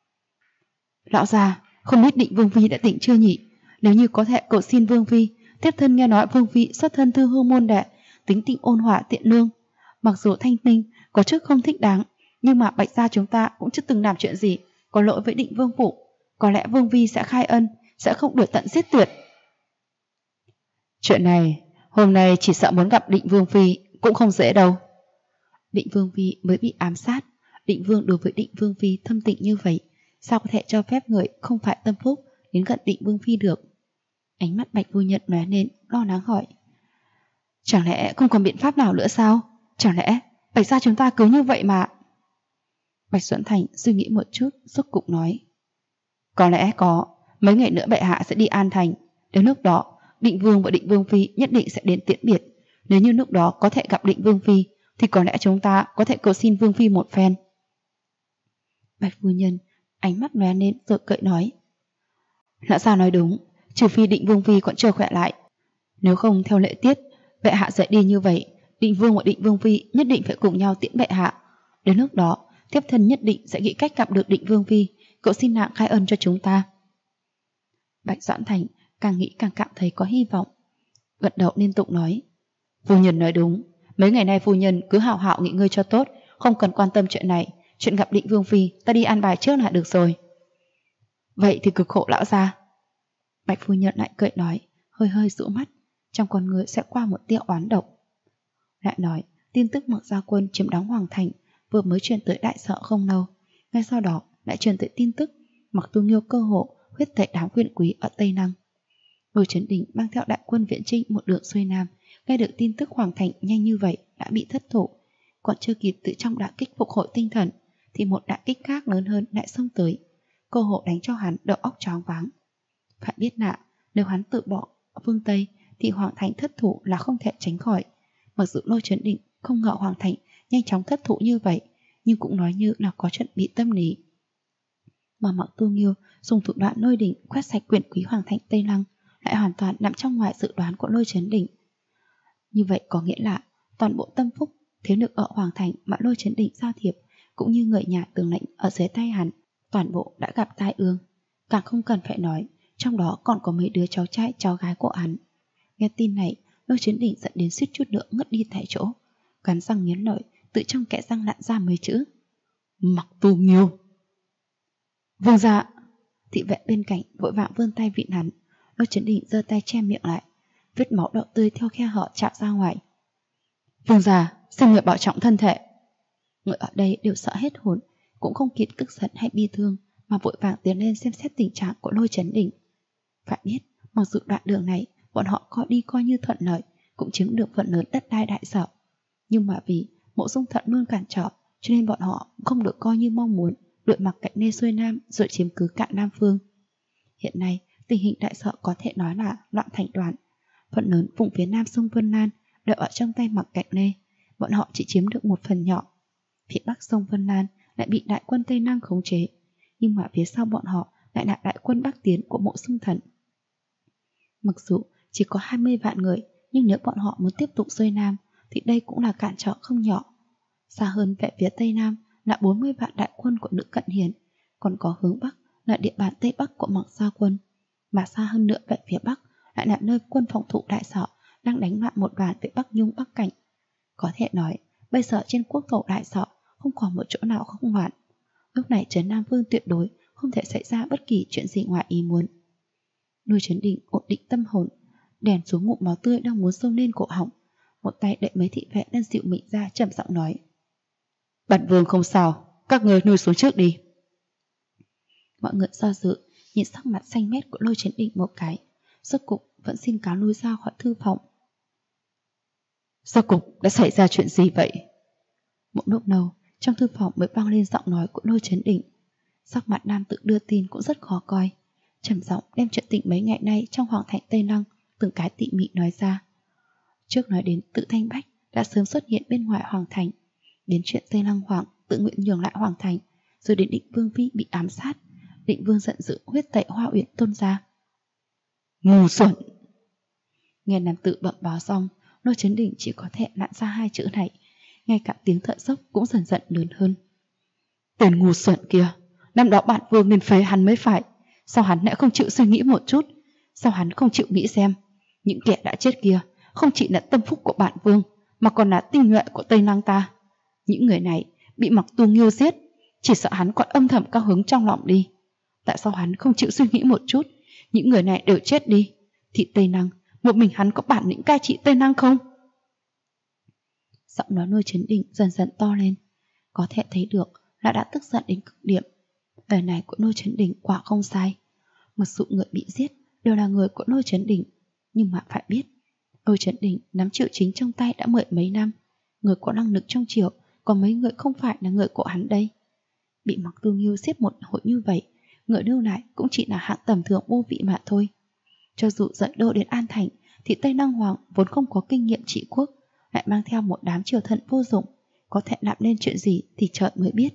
Lão già, không biết Định Vương phi đã tỉnh chưa nhỉ? Nếu như có thể cầu xin Vương phi, tiếp thân nghe nói Vương phi xuất thân thư hương môn đệ, tính tình ôn hòa tiện lương. Mặc dù Thanh Ninh có chút không thích đáng, nhưng mà Bạch gia chúng ta cũng chưa từng làm chuyện gì có lỗi với Định Vương phủ. Có lẽ Vương phi sẽ khai ân, sẽ không đuổi tận giết tuyệt. Chuyện này, hôm nay chỉ sợ muốn gặp Định Vương phi cũng không dễ đâu. Định Vương phi mới bị ám sát, Định Vương đối với Định Vương phi thâm tình như vậy, sao có thể cho phép người không phải tâm phúc đến gần Định Vương phi được? Ánh mắt Bạch phu nhân lóe lên, lo lắng hỏi: Chẳng lẽ không còn biện pháp nào nữa sao? Chẳng lẽ Bạch gia chúng ta cứ như vậy mà? Bạch Doãn Thành suy nghĩ một chút, rốt cục nói: Có lẽ có, mấy ngày nữa bệ hạ sẽ đi An Thành. Đến lúc đó, Định Vương và Định Vương phi nhất định sẽ đến tiễn biệt. Nếu như lúc đó có thể gặp Định Vương phi thì có lẽ chúng ta có thể cầu xin Vương phi một phen. Bạch phu nhân ánh mắt lóe lên rồi cậy nói: Lão sao nói đúng, trừ phi Định Vương phi còn chưa khỏe lại. Nếu không theo lễ tiết, bệ hạ sẽ đi như vậy, Định Vương và Định Vương phi nhất định phải cùng nhau tiễn bệ hạ. Đến lúc đó, tiếp thân nhất định sẽ nghĩ cách gặp được Định Vương phi, cậu xin nàng khai ân cho chúng ta. Bạch Doãn Thành càng nghĩ càng cảm thấy có hy vọng, gật đầu liên tục nói: Phu nhân nói đúng, mấy ngày nay phu nhân cứ hảo hảo nghỉ ngơi cho tốt, không cần quan tâm chuyện này. Chuyện gặp Định Vương phi ta đi an bài trước là được rồi. Vậy thì cực khổ lão gia. Bạch phu nhân lại cười nói, hơi hơi rũ mắt, trong con người sẽ qua một tia oán độc. Lại nói tin tức Mạc Gia Quân chiếm đóng Hoàng Thành vừa mới truyền tới Đại Sở không lâu, ngay sau đó lại truyền tới tin tức Mạc Tu Nghiêu cơ hộ huyết tẩy đám quyền quý ở Tây Năng. Bùi Trấn Đình mang theo đại quân viễn chinh một đường xuôi nam, nghe được tin tức Hoàng Thành nhanh như vậy đã bị thất thủ, còn chưa kịp tự trong đả kích phục hồi tinh thần thì một đả kích khác lớn hơn lại xông tới, cơ hội đánh cho hắn đầu óc choáng váng. Phải biết nạ, nếu hắn tự bỏ ở phương Tây thì Hoàng Thành thất thủ là không thể tránh khỏi. Mặc dù Lôi Trấn Đình không ngờ Hoàng Thành nhanh chóng thất thủ như vậy, nhưng cũng nói như là có chuẩn bị tâm lý. Mà Mạc Tu Nghiêu dùng thủ đoạn lôi đình quét sạch quyền quý Hoàng Thành Tây Lăng, lại hoàn toàn nằm trong ngoài dự đoán của Lôi Chấn Định. Như vậy có nghĩa là toàn bộ tâm phúc, thế lực ở Hoàng Thành mà Lôi Chấn Định giao thiệp, cũng như người nhà tướng lĩnh ở dưới tay hắn, toàn bộ đã gặp tai ương. Càng không cần phải nói, trong đó còn có mấy đứa cháu trai cháu gái của hắn. Nghe tin này, Lôi Chấn Định dẫn đến suýt chút nữa ngất đi tại chỗ, cắn răng nghiến lợi, tự trong kẽ răng nặn ra mấy chữ: Mặc Tu Nghiêu. Vương gia. Thị vệ bên cạnh vội vàng vươn tay vịn hắn. Lôi Chấn Định giơ tay che miệng lại, vết máu đỏ tươi theo khe hở trào ra ngoài. Vương gia, xin người bảo trọng thân thể. Người ở đây đều sợ hết hồn, cũng không kịp tức giận hay bi thương, mà vội vàng tiến lên xem xét tình trạng của Lôi Chấn Định. Phải biết, mặc dù đoạn đường này bọn họ coi như thuận lợi, cũng chiếm được phần lớn đất đai đại sở, nhưng mà vì Mộ Dung Thận luôn cản trở, cho nên bọn họ không được coi như mong muốn đuổi Mặc Cạnh Nê xuôi nam rồi chiếm cứ cả Nam Phương. Hiện nay tình hình đại sở có thể nói là loạn thành đoạn. Phần lớn vùng phía nam sông Vân Lan đều ở trong tay Mặc Cạnh Nê, bọn họ chỉ chiếm được một phần nhỏ. Phía bắc sông Vân Lan lại bị đại quân Tây Nam khống chế, nhưng mà phía sau bọn họ lại là đại quân Bắc tiến của Mộ Dung Thận. Mặc dù chỉ có 20 vạn người, nhưng nếu bọn họ muốn tiếp tục xuôi nam thì đây cũng là cản trở không nhỏ. Xa hơn về phía Tây Nam là 40 vạn đại quân của Nữ Cận Hiền, còn có hướng Bắc là địa bàn Tây Bắc của Mặc Gia quân, mà xa hơn nữa về phía Bắc lại là nơi quân phòng thủ đại sở đang đánh loạn một đoàn về Bắc Nhung Bắc Cảnh. Có thể nói bây giờ trên quốc thổ đại sở không còn một chỗ nào không loạn. Lúc này Trấn Nam Vương tuyệt đối không thể xảy ra bất kỳ chuyện gì ngoài ý muốn. Lôi Chấn Định ổn định tâm hồn, đèn xuống ngụm máu tươi đang muốn xông lên cổ họng, một tay đẩy mấy thị vệ đang dịu mình ra, trầm giọng nói: Bản vương không sao, các người nuôi xuống trước đi. Mọi người do dự, nhìn sắc mặt xanh mét của Lôi Chấn Định một cái, rốt cục vẫn xin cáo lui ra khỏi thư phòng. Rốt cục đã xảy ra chuyện gì vậy? Một lúc lâu, trong thư phòng mới vang lên giọng nói của Lôi Chấn Định. Sắc mặt nam tự đưa tin cũng rất khó coi, trầm giọng đem chuyện tình mấy ngày nay trong Hoàng Thành Tây Lăng từng cái tỉ mỉ nói ra. Trước nói đến Tự Thanh Bách đã sớm xuất hiện bên ngoài Hoàng Thành, đến chuyện Tây Lăng Hoàng tự nguyện nhường lại Hoàng Thành, rồi đến Định Vương Phi bị ám sát, Định Vương giận dữ huyết tẩy Hoa Uyển Tôn gia. Ngu xuẩn! Nghe nam tự bẩm báo xong, Lôi Chấn Định chỉ có thể nặn ra hai chữ này, ngay cả tiếng thở dốc cũng dần dần lớn hơn. Tên ngu xuẩn kia, năm đó bản vương nên phế hắn mới phải, sao hắn lại không chịu suy nghĩ một chút? Sao hắn không chịu nghĩ xem những kẻ đã chết kia không chỉ là tâm phúc của bản vương, mà còn là tinh nhuệ của Tây Lăng ta? Những người này bị Mặc Tu Nghiêu giết, chỉ sợ hắn còn âm thầm cao hứng trong lòng đi. Tại sao hắn không chịu suy nghĩ một chút? Những người này đều chết đi, thì Tây Lăng một mình hắn có bản lĩnh cai trị Tây Lăng không? Giọng nói Lôi Chấn Định dần dần to lên, có thể thấy được là đã tức giận đến cực điểm. Lời này của Lôi Chấn Định quả không sai. Mặc dù người bị giết đều là người của Lôi Chấn Định, nhưng mà phải biết, Lôi Chấn Định nắm Triệu Chính trong tay đã mười mấy năm, người có năng lực trong triều còn mấy người không phải là người của hắn đây. Bị Mặc Tu Nghiêu giết một hội như vậy, người lưu lại cũng chỉ là hạng tầm thường vô vị mà thôi. Cho dù dẫn đô đến An Thành, thì Tây Lăng Hoàng vốn không có kinh nghiệm trị quốc, lại mang theo một đám triều thần vô dụng, có thể làm nên chuyện gì thì trời mới biết.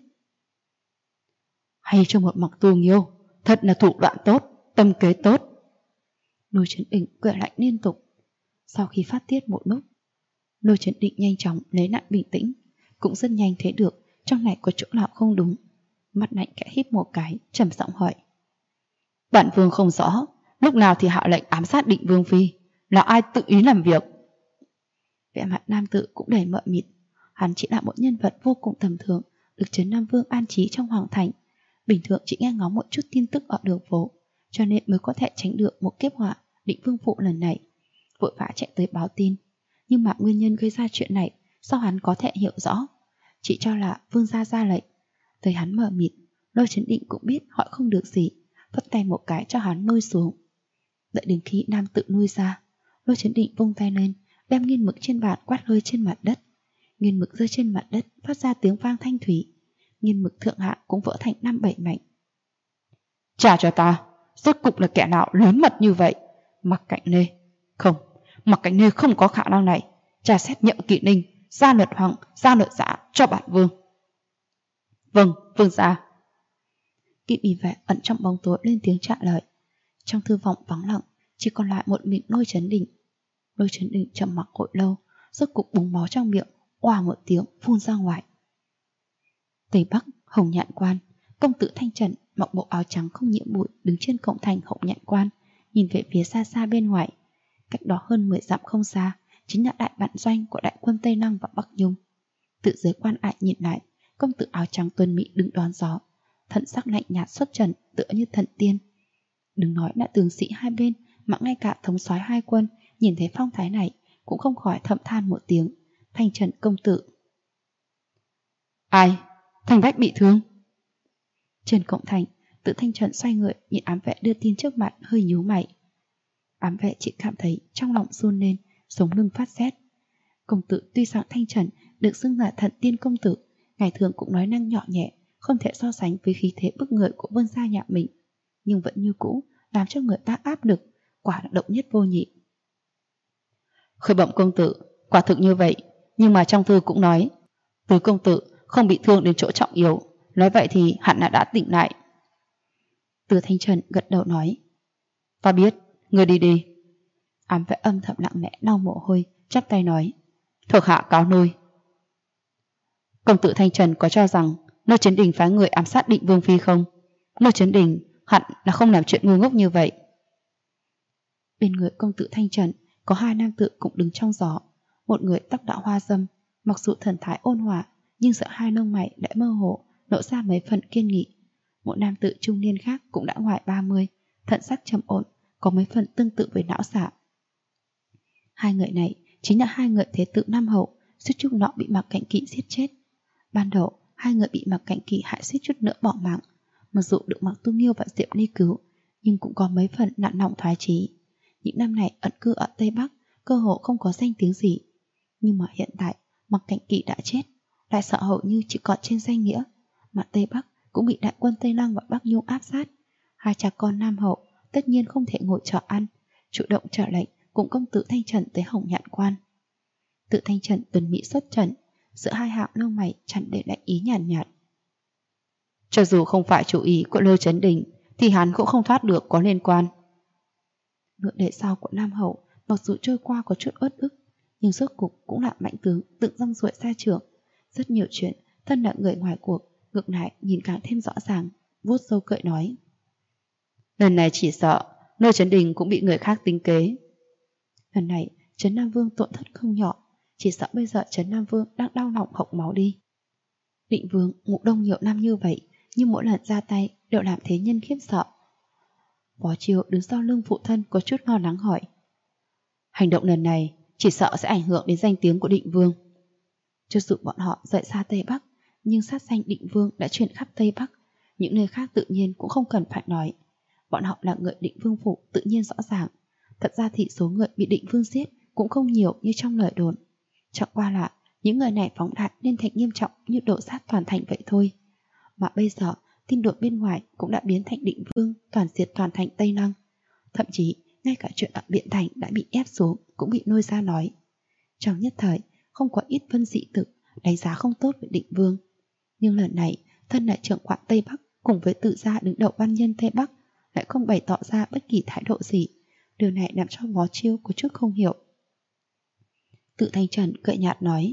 Hay cho một Mặc Tu Nghiêu, thật là thủ đoạn tốt, tâm kế tốt. Lôi Chấn Định cười lạnh liên tục. Sau khi phát tiết một lúc, Lôi Chấn Định nhanh chóng lấy lại bình tĩnh, cũng rất nhanh thấy được trong này có chỗ nào không đúng. Mắt lạnh kẽ híp một cái, trầm giọng hỏi: Bản vương không rõ, lúc nào thì hạ lệnh ám sát Định Vương Phi, là ai tự ý làm việc? Vẻ mặt nam tự cũng đầy mờ mịt. Hắn chỉ là một nhân vật vô cùng tầm thường, được Trấn Nam Vương an trí trong Hoàng Thành, bình thường chỉ nghe ngóng một chút tin tức ở đường phố, cho nên mới có thể tránh được một kiếp họa Định Vương Phụ lần này. Vội vã chạy tới báo tin, nhưng mà nguyên nhân gây ra chuyện này sao hắn có thể hiểu rõ? Chỉ cho là vương gia ra lệnh. Thấy hắn mờ mịt, Lôi Chấn Định cũng biết hỏi không được gì, vất tay một cái cho hắn nuôi xuống. Đợi đến khi nam tự nuôi ra, Lôi Chấn Định vung tay lên, đem nghiên mực trên bàn quát rơi trên mặt đất. Nghiên mực rơi trên mặt đất phát ra tiếng vang thanh thủy, nghiên mực thượng hạ cũng vỡ thành 5-7 mảnh. Trả cho ta, rốt cục là kẻ nào lớn mật như vậy? Mặc Cạnh Nê. Không, Mặc Cạnh Nê không có khả năng này. Tra xét Nhậm Kỵ Ninh, ra luật hoàng, ra luật giả cho bản vương. Vâng, vương gia. Kỵ bì vệ ẩn trong bóng tối lên tiếng trả lời. Trong thư vọng vắng lặng, chỉ còn lại một mình Lôi Chấn Đình. Lôi Chấn Đình trầm mặc hồi lâu, rốt cục búng máu trong miệng, oà một tiếng phun ra ngoài. Tây Bắc, Hồng Nhạn Quan, công tử Thanh Trần mặc bộ áo trắng không nhiễm bụi đứng trên cổng thành Hồng Nhạn Quan, nhìn về phía xa xa bên ngoài. Cách đó hơn 10 dặm không xa chính là đại bản doanh của đại quân Tây Lăng và Bắc Nhung. Tự giới quan ại nhìn lại, công tử áo trắng tuấn mỹ đứng đón gió, thần sắc lạnh nhạt xuất trần tựa như thần tiên. Đừng nói là tướng sĩ hai bên, mà ngay cả thống soái hai quân nhìn thấy phong thái này cũng không khỏi thầm than một tiếng. Thanh Trần công tử. Ai? Thành Bách bị thương. Trên cổng thành, Tự Thanh Trần xoay người nhìn ám vệ đưa tin trước mặt, hơi nhíu mày. Ám vệ chỉ cảm thấy trong lòng run lên, sống lưng phát rét. Công tử tuy rằng Thanh Trần được xưng là thần tiên công tử, ngày thường cũng nói năng nhỏ nhẹ, không thể so sánh với khí thế bức người của vương gia nhà mình, nhưng vẫn như cũ làm cho người ta áp lực, quả là độc nhất vô nhị. Khởi bẩm công tử, quả thực như vậy, nhưng mà trong thư cũng nói Tứ công tử không bị thương đến chỗ trọng yếu, nói vậy thì hẳn là đã tỉnh lại. Từ Thanh Trần gật đầu nói, ta biết, người đi đi. Ám vệ âm thầm lặng lẽ lau mồ hôi, chắp tay nói, thuộc hạ cáo nuôi. Công tử Thanh Trần có cho rằng Lôi Chấn Đình phái người ám sát Định Vương phi không? Lôi Chấn Đình hẳn là không làm chuyện ngu ngốc như vậy. Bên người công tử Thanh Trần có hai nam tử cũng đứng trong gió. Một người tóc đã hoa râm, mặc dù thần thái ôn hòa, nhưng giữa hai lông mày đã mơ hồ, lộ ra mấy phần kiên nghị. Một nam tử trung niên khác cũng đã ngoài 30, thận sắc trầm ổn, có mấy phần tương tự với Lão Xạ. Hai người này chính là hai người thế tử Nam Hậu, suýt chút nọ bị Mạc Cảnh Kỵ giết chết. Ban đầu, hai người bị Mạc Cảnh Kỵ hại suýt chút nữa bỏ mạng. Mặc dù được Mạc Tu Nghiêu và Diệp Ly cứu, nhưng cũng có mấy phần nản lòng thoái chí. Những năm này ẩn cư ở Tây Bắc, cơ hội không có danh tiếng gì. Nhưng mà hiện tại, Mạc Cảnh Kỵ đã chết, lại sợ hầu như chỉ còn trên danh nghĩa, mà Tây Bắc cũng bị đại quân Tây Lăng và Bắc Nhung áp sát. Hai cha con Nam Hậu tất nhiên không thể ngồi chờ ăn, chủ động trở lệnh cùng công tử Thanh Trần tới Hồng Nhạn Quan. Tự Thanh Trần tuần mỹ xuất trận, giữa hai hạng lông mày chẳng để lại ý nhàn nhạt. Cho dù không phải chủ ý của Lôi Chấn Đình, thì hắn cũng không thoát được có liên quan. Nửa đời sau của Nam Hậu mặc dù trôi qua có chút uất ức, nhưng rốt cục cũng là mạnh tướng tự rong ruổi ra trường. Rất nhiều chuyện, thân là người ngoài cuộc, ngược lại nhìn càng thêm rõ ràng, vuốt râu cười nói. Lần này chỉ sợ Lôi Chấn Đình cũng bị người khác tính kế. Lần này Trấn Nam Vương tổn thất không nhỏ, chỉ sợ bây giờ Trấn Nam Vương đang đau lòng hộc máu đi. Định Vương ngủ đông nhiều năm như vậy, nhưng mỗi lần ra tay đều làm thế nhân khiếp sợ. Phó Chiêu đứng sau lưng phụ thân có chút lo lắng hỏi. Hành động lần này chỉ sợ sẽ ảnh hưởng đến danh tiếng của Định Vương. Cho dù bọn họ rời xa Tây Bắc, nhưng sát danh Định Vương đã truyền khắp Tây Bắc, những nơi khác tự nhiên cũng không cần phải nói. Bọn họ là người Định Vương phủ tự nhiên rõ ràng. Thật ra thì số người bị Định Vương giết cũng không nhiều như trong lời đồn. Chẳng qua là những người này phóng đại nên thành nghiêm trọng như đổ sát toàn thành vậy thôi. Mà bây giờ tin đồn bên ngoài cũng đã biến thành Định Vương toàn diệt toàn thành Tây Lăng. Thậm chí ngay cả chuyện ở Biện Thành đã bị ép xuống cũng bị nôi ra nói. Trong nhất thời không có ít phân dị tự đánh giá không tốt với Định Vương. Nhưng lần này thân là trưởng quản Tây Bắc cùng với tự gia đứng đầu văn nhân Tây Bắc lại không bày tỏ ra bất kỳ thái độ gì. Điều này làm cho Phó Chiêu có chút không hiểu. Tự Thanh Trần cười nhạt nói.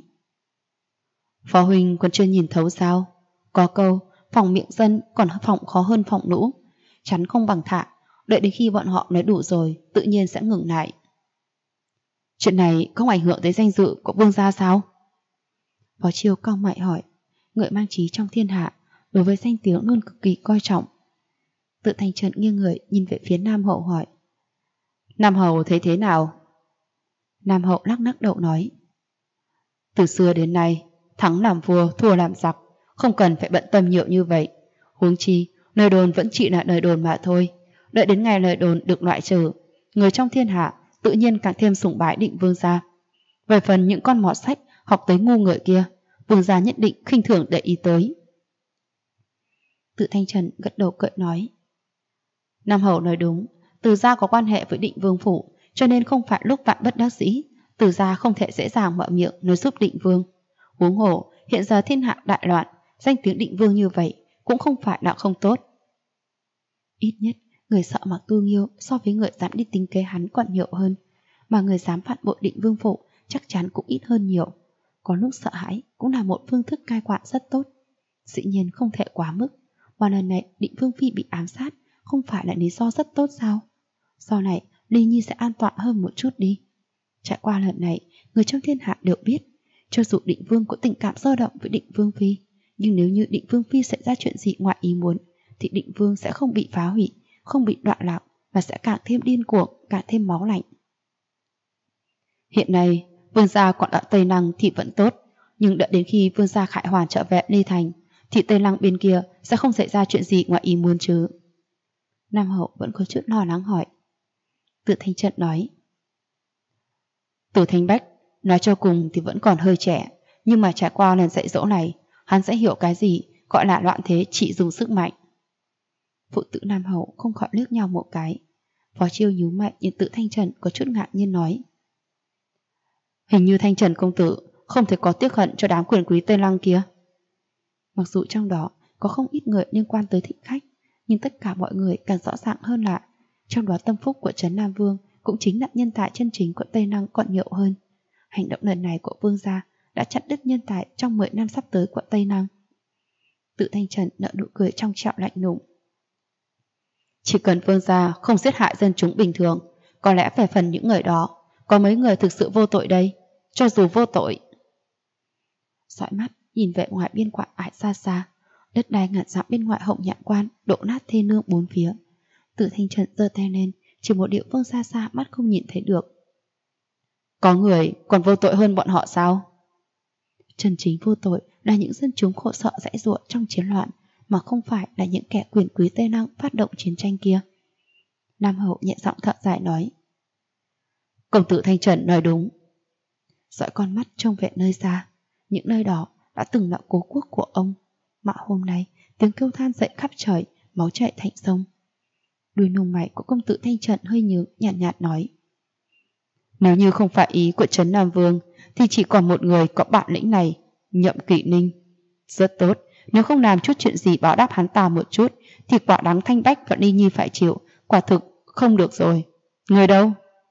Phó huynh còn chưa nhìn thấu sao? Có câu phòng miệng dân còn phòng khó hơn phòng lũ. Chắn không bằng thả, đợi đến khi bọn họ nói đủ rồi tự nhiên sẽ ngừng lại. Chuyện này không ảnh hưởng tới danh dự của vương gia sao? Phó Chiêu cau mày hỏi. Người mang trí trong thiên hạ đối với danh tiếng luôn cực kỳ coi trọng. Tự Thanh Trần nghiêng người nhìn về phía Nam Hậu hỏi. Nam Hậu thấy thế nào? Nam Hậu lắc đầu nói. Từ xưa đến nay, thắng làm vua, thua làm giặc, không cần phải bận tâm nhiều như vậy. Huống chi, lời đồn vẫn chỉ là lời đồn mà thôi. Đợi đến ngày lời đồn được loại trừ, người trong thiên hạ tự nhiên càng thêm sủng bái Định Vương gia. Về phần những con mọt sách học tới ngu người kia, vương gia nhất định khinh thường để ý tới. Tự Thanh Trần gật đầu cười nói. Nam Hậu nói đúng, Từ gia có quan hệ với Định Vương phủ, cho nên không phải lúc vạn bất đắc dĩ, Từ gia không thể dễ dàng mở miệng nói giúp Định Vương. Huống hồ hiện giờ thiên hạ đại loạn, danh tiếng Định Vương như vậy cũng không phải là không tốt. Ít nhất Người sợ Mạc Tu Nghiêu so với người dám đi tính kế hắn còn nhiều hơn, mà người dám phản bội Định Vương Phủ chắc chắn cũng ít hơn nhiều. Có lúc sợ hãi cũng là một phương thức cai quản rất tốt. Dĩ nhiên không thể quá mức, mà lần này Định Vương Phi bị ám sát không phải là lý do rất tốt sao? Sau này Ly Nhi sẽ an toàn hơn một chút đi. Trải qua lần này, người trong thiên hạ đều biết, cho dù Định Vương có tình cảm dao động với Định Vương Phi, nhưng nếu như Định Vương Phi xảy ra chuyện gì ngoài ý muốn, thì Định Vương sẽ không bị phá hủy, không bị đoạn lạc, và sẽ càng thêm điên cuồng, càng thêm máu lạnh. Hiện nay, Vương gia còn ở Tây Lăng thì vẫn tốt, nhưng đợi đến khi Vương gia Khải Hoàn trở về Ly Thành, thì Tây Lăng bên kia sẽ không xảy ra chuyện gì ngoài ý muốn chứ? Nam Hậu vẫn có chút lo lắng hỏi. Từ Thanh Trận nói. Từ Thanh Bách, nói cho cùng thì vẫn còn hơi trẻ, nhưng mà trải qua lần dạy dỗ này, hắn sẽ hiểu cái gì gọi là loạn thế chỉ dùng sức mạnh. Phụ tử Nam Hậu không khỏi liếc nhau một cái. Phó Chiêu nhíu mày nhưng Tự Thanh Trần có chút ngạc nhiên nói. Hình như Thanh Trần công tử không thể có tiếc hận cho đám quyền quý Tây Lăng kia. Mặc dù trong đó có không ít người liên quan tới thích khách, nhưng tất cả mọi người càng rõ ràng hơn là trong đó tâm phúc của Trấn Nam Vương cũng chính là nhân tài chân chính của Tây Lăng còn nhiều hơn. Hành động lần này của Vương gia đã chặt đứt nhân tài trong 10 năm sắp tới của Tây Lăng. Tự Thanh Trần nở nụ cười trong trẻo lạnh lùng. Chỉ cần Vương gia không giết hại dân chúng bình thường, có lẽ về phần những người đó, có mấy người thực sự vô tội đây, cho dù vô tội. Dõi mắt nhìn về ngoài biên quạng ải xa xa, đất đai ngàn dặm bên ngoại Hồng Nhạn Quan đổ nát thê nương bốn phía. Tự Thanh Trần giơ tay lên, chỉ một địa phương xa xa mắt không nhìn thấy được. Có người còn vô tội hơn bọn họ sao? Chân chính vô tội là những dân chúng khổ sợ dãy giụa trong chiến loạn, mà không phải là những kẻ quyền quý Tây Lăng phát động chiến tranh kia. Nam Hậu nhẹ giọng thở dài nói. Công tử Thanh Trần nói đúng. Dõi con mắt trông về nơi xa, những nơi đó đã từng là cố quốc của ông, mà hôm nay tiếng kêu than dậy khắp trời, máu chảy thành sông. Đuôi lông mày của công tử Thanh Trần hơi nhướng, nhạt nhạt nói. Nếu như không phải ý của Trấn Nam Vương, thì chỉ còn một người có bản lĩnh này, Nhậm Kỵ Ninh. Rất tốt, nếu không làm chút chuyện gì báo đáp hắn ta một chút, thì quả đáng Thanh Bách và Ly Nhi phải chịu, quả thực không được rồi. Người đâu?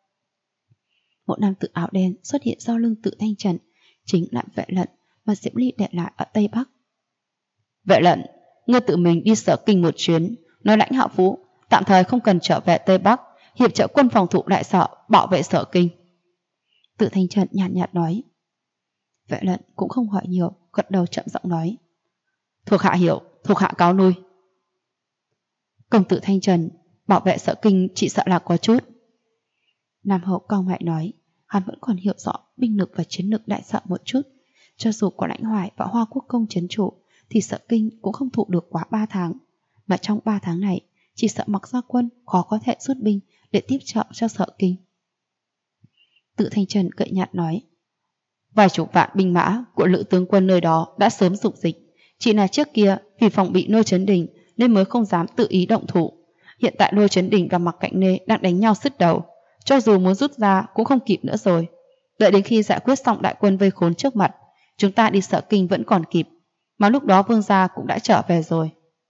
Một nam tử áo đen xuất hiện sau lưng Tự Thanh Trần, chính là Vệ Lận mà Diễm Ly để lại ở Tây Bắc. Vệ Lận, ngươi tự mình đi Sở Kinh một chuyến, nói lãnh Hạ Phú tạm thời không cần trở về Tây Bắc, hiệp trợ quân phòng thủ đại Sở bảo vệ Sở Kinh. Tự Thanh Trần nhạt nhạt nói. Vệ Lận cũng không hỏi nhiều, gật đầu chậm giọng nói. Thuộc hạ hiểu, thuộc hạ cáo lui. Công tử Thanh Trần, bảo vệ Sở Kinh chỉ sợ là có chút. Nam Hậu cau mày nói, hắn vẫn còn hiểu rõ binh lực và chiến lược đại Sở một chút. Cho dù có Lãnh Hoài và Hoa Quốc Công trấn trụ, thì Sở Kinh cũng không thụ được quá 3 tháng. Mà trong 3 tháng này, chỉ sợ Mặc Gia Quân khó có thể rút binh để tiếp trợ cho Sở Kinh. Tự Thanh Trần cậy nhạt nói. Vài chục vạn binh mã của Lữ tướng quân nơi đó đã sớm dục dịch, chỉ là trước kia vì phòng bị Lôi Chấn Đình nên mới không dám tự ý động thủ. Hiện tại Lôi Chấn Đình và Mạc Cạnh Nê đang đánh nhau sứt đầu, cho dù muốn rút ra cũng không kịp nữa rồi. Đợi đến khi giải quyết xong đại quân vây khốn trước mặt, chúng ta đi Sở Kinh vẫn còn kịp, mà lúc đó Vương gia cũng đã trở về rồi.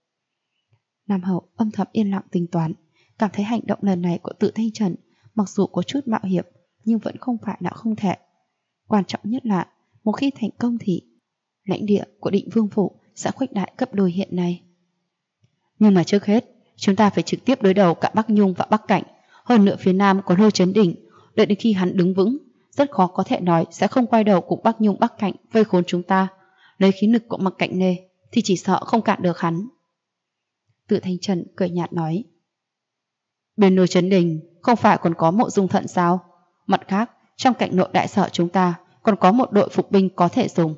Nam Hậu âm thầm yên lặng tính toán, cảm thấy hành động lần này của Tự Thanh Trần mặc dù có chút mạo hiểm nhưng vẫn không phải là không thể. Quan trọng nhất là một khi thành công thì lãnh địa của Định Vương Phủ sẽ khuếch đại gấp đôi hiện nay. Nhưng mà trước hết, chúng ta phải trực tiếp đối đầu cả Bắc Nhung và Bắc Cảnh. Hơn nữa phía Nam có Lôi Chấn Đình, đợi đến khi hắn đứng vững, rất khó có thể nói sẽ không quay đầu cùng Bắc Nhung Bắc Cảnh vây khốn chúng ta. Lấy khí lực của Mạc Cạnh Nê thì chỉ sợ không cản được hắn. Tự Thanh Trần cười nhạt nói. Bên Lôi Chấn Đình không phải còn có Mộ Dung Thận sao? Mặt khác, trong cảnh nội đại Sở chúng ta còn có một đội phục binh có thể dùng.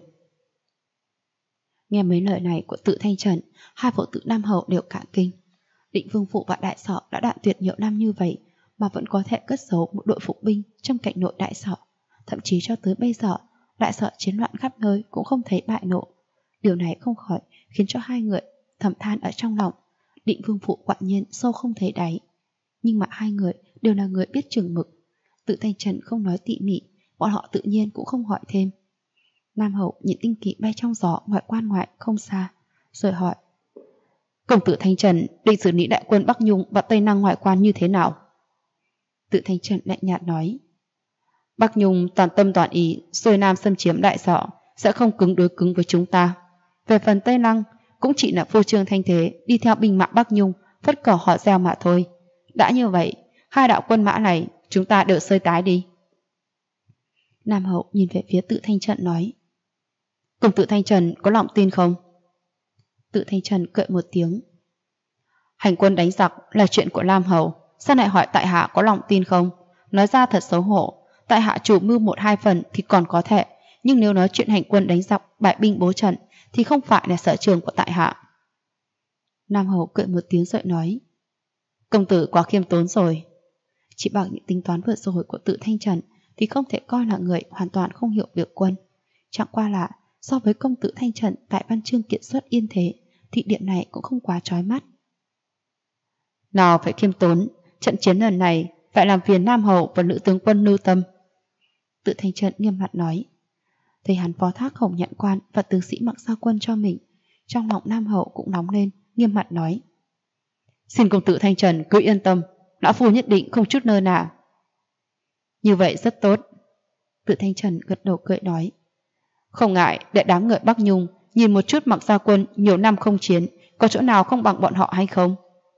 Nghe mấy lời này của Tự Thanh Trần, hai phụ tử Nam Hậu đều cả kinh. Định Vương Phủ và đại Sở đã đoạn tuyệt nhiều năm như vậy mà vẫn có thể cất giấu một đội phục binh trong cảnh nội đại Sở. Thậm chí cho tới bây giờ, đại Sở chiến loạn khắp nơi cũng không thấy bại lộ. Điều này không khỏi khiến cho hai người thầm than ở trong lòng. Định Vương Phủ quả nhiên sâu không thấy đáy. Nhưng mà hai người đều là người biết chừng mực. Tự Thanh Trần không nói tỉ mỉ, bọn họ tự nhiên cũng không hỏi thêm. Nam Hậu nhìn tinh kỳ bay trong gió ngoài quan ngoại không xa, rồi hỏi. Công tử Thanh Trần định xử lý đại quân Bắc Nhung và Tây Năng ngoại quan như thế nào? Tự Thanh Trần lạnh nhạt nói. Bắc Nhung toàn tâm toàn ý xuôi nam xâm chiếm Đại Sọ, sẽ không cứng đối cứng với chúng ta. Về phần Tây Năng, cũng chỉ là phô trương thanh thế đi theo binh mã Bắc Nhung, phất cờ họ gieo mà thôi. Đã như vậy, hai đạo quân mã này chúng ta đều sơi tái đi. Nam Hậu nhìn về phía Tự Thanh Trần nói. Công tử Thanh Trần có lòng tin không? Tự Thanh Trần cười một tiếng. Hành quân đánh giặc là chuyện của Lam Hầu, sao lại hỏi tại hạ có lòng tin không? Nói ra thật xấu hổ, tại hạ chủ mưu 1-2 phần thì còn có thể, nhưng nếu nói chuyện hành quân đánh giặc, bại binh bố trận thì không phải là sở trường của tại hạ. Nam Hầu cười một tiếng rồi nói. Công tử quá khiêm tốn rồi. Chỉ bằng những tính toán vừa rồi của Tự Thanh Trần thì không thể coi là người hoàn toàn không hiểu việc quân. Chẳng qua là so với công tử Thanh Trần tại Văn Chương Kiện Xuất Yên Thế thì điểm này cũng không quá chói mắt. Nào phải khiêm tốn, trận chiến lần này phải làm phiền Nam Hầu và nữ tướng quân lưu tâm. Tự Thanh Trần nghiêm mặt nói. Thấy hắn phó thác Hồng Nhận Quan và tướng sĩ Mặc Gia Quân cho mình, trong lòng Nam Hầu cũng nóng lên, nghiêm mặt nói. Xin công tử Thanh Trần cứ yên tâm, lão phu nhất định không chút nơ nà. Như vậy rất tốt. Tự Thanh Trần gật đầu cười nói. Không ngại để đám người Bắc Nhung nhìn một chút Mặc Gia Quân nhiều năm không chiến, có chỗ nào không bằng bọn họ hay không?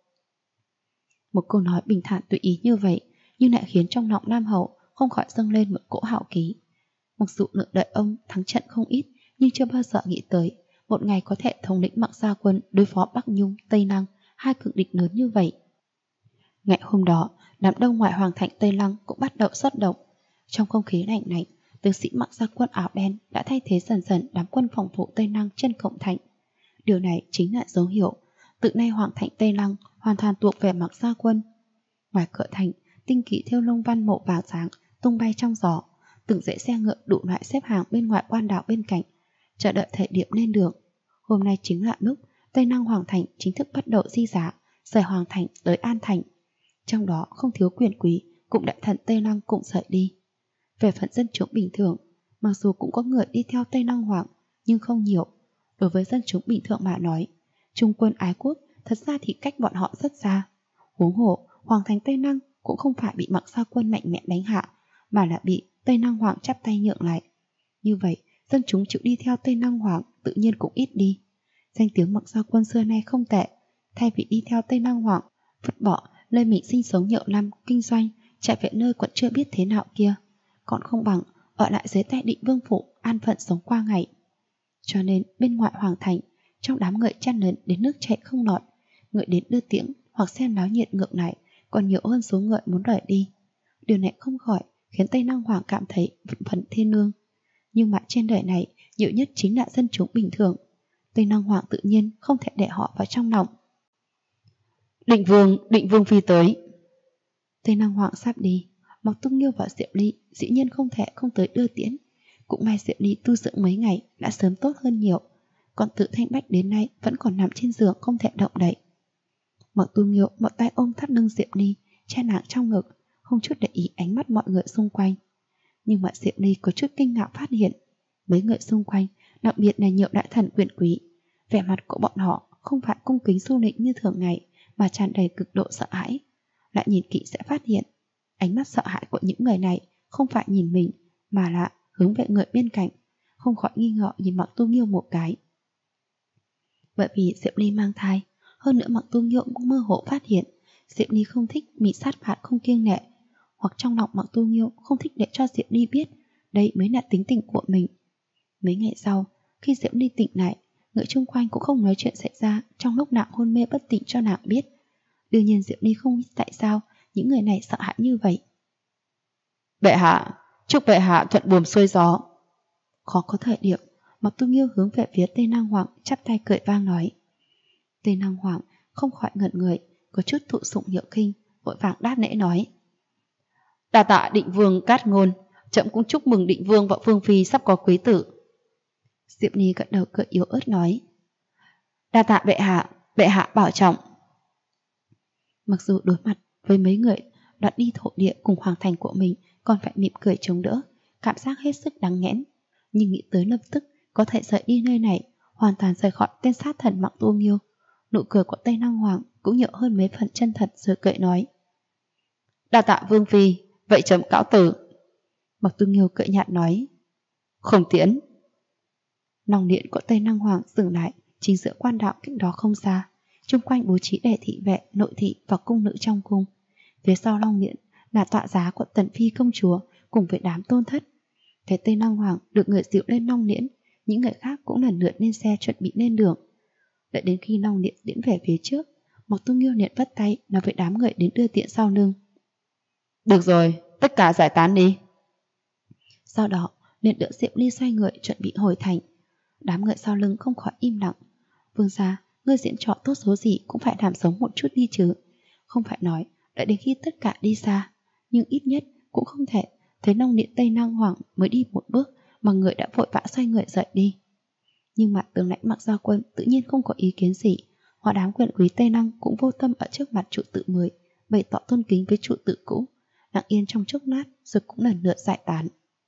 Một câu nói bình thản tùy ý như vậy, nhưng lại khiến trong lòng Nam Hậu không khỏi dâng lên một cỗ hào khí. Mặc dù lượng đợi ông thắng trận không ít, nhưng chưa bao giờ nghĩ tới một ngày có thể thống lĩnh Mặc Gia Quân đối phó Bắc Nhung, Tây Năng, hai cường địch lớn như vậy. Ngày hôm đó, đám đông ngoài hoàng thành Tây Lăng cũng bắt đầu xuất động. Trong không khí lạnh lạnh, tướng sĩ Mặc Gia Quân áo đen đã thay thế dần dần đám quân phòng thủ Tây Lăng trên cổng thành. Điều này chính là dấu hiệu từ nay hoàng thành Tây Lăng hoàn toàn thuộc về Mặc Gia Quân. Ngoài cửa thành, tinh kỵ thêu lông văn mộ vàng sáng tung bay trong gió, từng dãy xe ngựa đủ loại xếp hàng bên ngoài quan đạo bên cạnh, chờ đợi thời điểm lên đường. Hôm nay chính là lúc Tây Năng hoàng thành chính thức bắt đầu di giá, rời hoàng thành tới An Thành. Trong đó không thiếu quyền quý, cũng đại thần Tây Lăng cũng rời đi. Về phần dân chúng bình thường, mặc dù cũng có người đi theo Tây Lăng hoàng, nhưng không nhiều. Đối với dân chúng bình thường mà nói, trung quân ái quốc thật ra thì cách bọn họ rất xa. Huống hồ, hoàng thành Tây Lăng cũng không phải bị Mặc Gia Quân mạnh mẽ đánh hạ, mà là bị Tây Lăng hoàng chắp tay nhượng lại. Như vậy, dân chúng chịu đi theo Tây Lăng hoàng tự nhiên cũng ít đi. Danh tiếng Mặc Gia Quân xưa nay không tệ, thay vì đi theo Tây Lăng hoàng, vứt bỏ nơi mình sinh sống nhiều năm kinh doanh, chạy về nơi còn chưa biết thế nào kia, còn không bằng ở lại dưới tay Định Vương phủ an phận sống qua ngày. Cho nên bên ngoài hoàng thành, trong đám người chen lấn đến nước chảy không lọt, người đến đưa tiễn hoặc xem náo nhiệt ngược lại còn nhiều hơn số người muốn rời đi. Điều này không khỏi khiến Tây Lăng hoàng cảm thấy vạn phần thiên lương. Nhưng mà trên đời này nhiều nhất chính là dân chúng bình thường. Tây Lăng hoàng tự nhiên không thể để họ vào trong lòng. Định Vương phi tới. Tây Lăng hoàng sắp đi, Mặc Tung Nghiêu và Diệu Ly dĩ nhiên không thể không tới đưa tiễn. Cũng may Diệu Ly tu dưỡng mấy ngày đã sớm tốt hơn nhiều, còn Tự Thanh Bách đến nay vẫn còn nằm trên giường không thể động đậy. Mặc Tung Nghiêu một tay ôm thắt lưng Diệu Ly, che nàng trong ngực, không chút để ý ánh mắt mọi người xung quanh. Nhưng mà Diệu Ly có chút kinh ngạc phát hiện, mấy người xung quanh, đặc biệt là nhiều đại thần quyền quý, vẻ mặt của bọn họ không phải cung kính su nịnh như thường ngày, mà tràn đầy cực độ sợ hãi. Lại nhìn kỹ sẽ phát hiện, ánh mắt sợ hãi của những người này không phải nhìn mình, mà là hướng về người bên cạnh, không khỏi nghi ngờ nhìn Mặc Tu Nghiêu một cái. Bởi vì Diệu Ly mang thai, hơn nữa Mặc Tu Nghiêu cũng mơ hồ phát hiện Diệu Ly không thích bị sát phạt không kiêng nể, hoặc trong lòng Mặc Tu Nghiêu không thích để cho Diệu Ly biết đây mới là tính tình của mình. Mấy ngày sau, khi Diệu Ly tỉnh lại, người chung quanh cũng không nói chuyện xảy ra trong lúc nàng hôn mê bất tỉnh cho nàng biết. Đương nhiên Diệu Ly không biết tại sao những người này sợ hãi như vậy. Bệ hạ, chúc bệ hạ thuận buồm xuôi gió. Khó có thời điểm, Mặc Tu Nghiêu hướng về phía Tây Lăng hoàng chắp tay cười vang nói. Tây Lăng hoàng không khỏi ngẩn người, có chút thụ sủng nhược kinh, vội vàng đáp lễ nói. Đa tạ Định Vương cát ngôn, trẫm cũng chúc mừng Định Vương và Vương phi sắp có quý tử. Diệp Ni gật đầu cười yếu ớt nói. Đa tạ bệ hạ bảo trọng. Mặc dù đối mặt với mấy người đoạt đi thổ địa cùng hoàng thành của mình còn phải mỉm cười chống đỡ, cảm giác hết sức đáng nghẽn, nhưng nghĩ tới lập tức có thể rời đi nơi này, hoàn toàn rời khỏi tên sát thần Mặc Tu Nghiêu, Nụ cười của Tây Năng Hoàng cũng nhiều hơn mấy phần chân thật rồi cười nói: Đa tạ Vương Phi, vậy chấm cáo từ. Mặc Tu Nghiêu cười nhạt nói: Không tiễn. Nòng điện của Tây Năng Hoàng dừng lại chính giữa quan đạo cách đó không xa, chung quanh bố trí để thị vệ, nội thị và cung nữ trong cung. Phía sau long điện là tọa giá của Tần Phi công chúa cùng với đám tôn thất. Thấy Tây Năng Hoàng được người dịu lên long điện, những người khác cũng lần lượt lên xe chuẩn bị lên đường. Đợi đến khi long điện tiến về phía trước, Mặc Tu Nghiêu liền vất tay nói với đám người đến đưa tiện sau lưng: Được rồi, tất cả giải tán đi. Sau đó liền đỡ Diệp Ly xoay người chuẩn bị hồi thành. Đám người sau lưng không khỏi im lặng. Vương gia, ngươi diễn trò tốt số gì cũng phải làm giống một chút đi chứ. Không phải nói đợi đến khi tất cả đi xa, nhưng ít nhất cũng không thể thấy long điện Tây Năng Hoàng mới đi một bước mà người đã vội vã xoay người rời đi. Nhưng mà tướng lãnh Mặc Gia Quân tự nhiên không có ý kiến gì. Họ đám quyền quý Tây Năng cũng vô tâm ở trước mặt trụ tự mới, bày tỏ tôn kính với trụ tự cũ, lặng yên trong chốc lát rồi cũng lần lượt giải tán.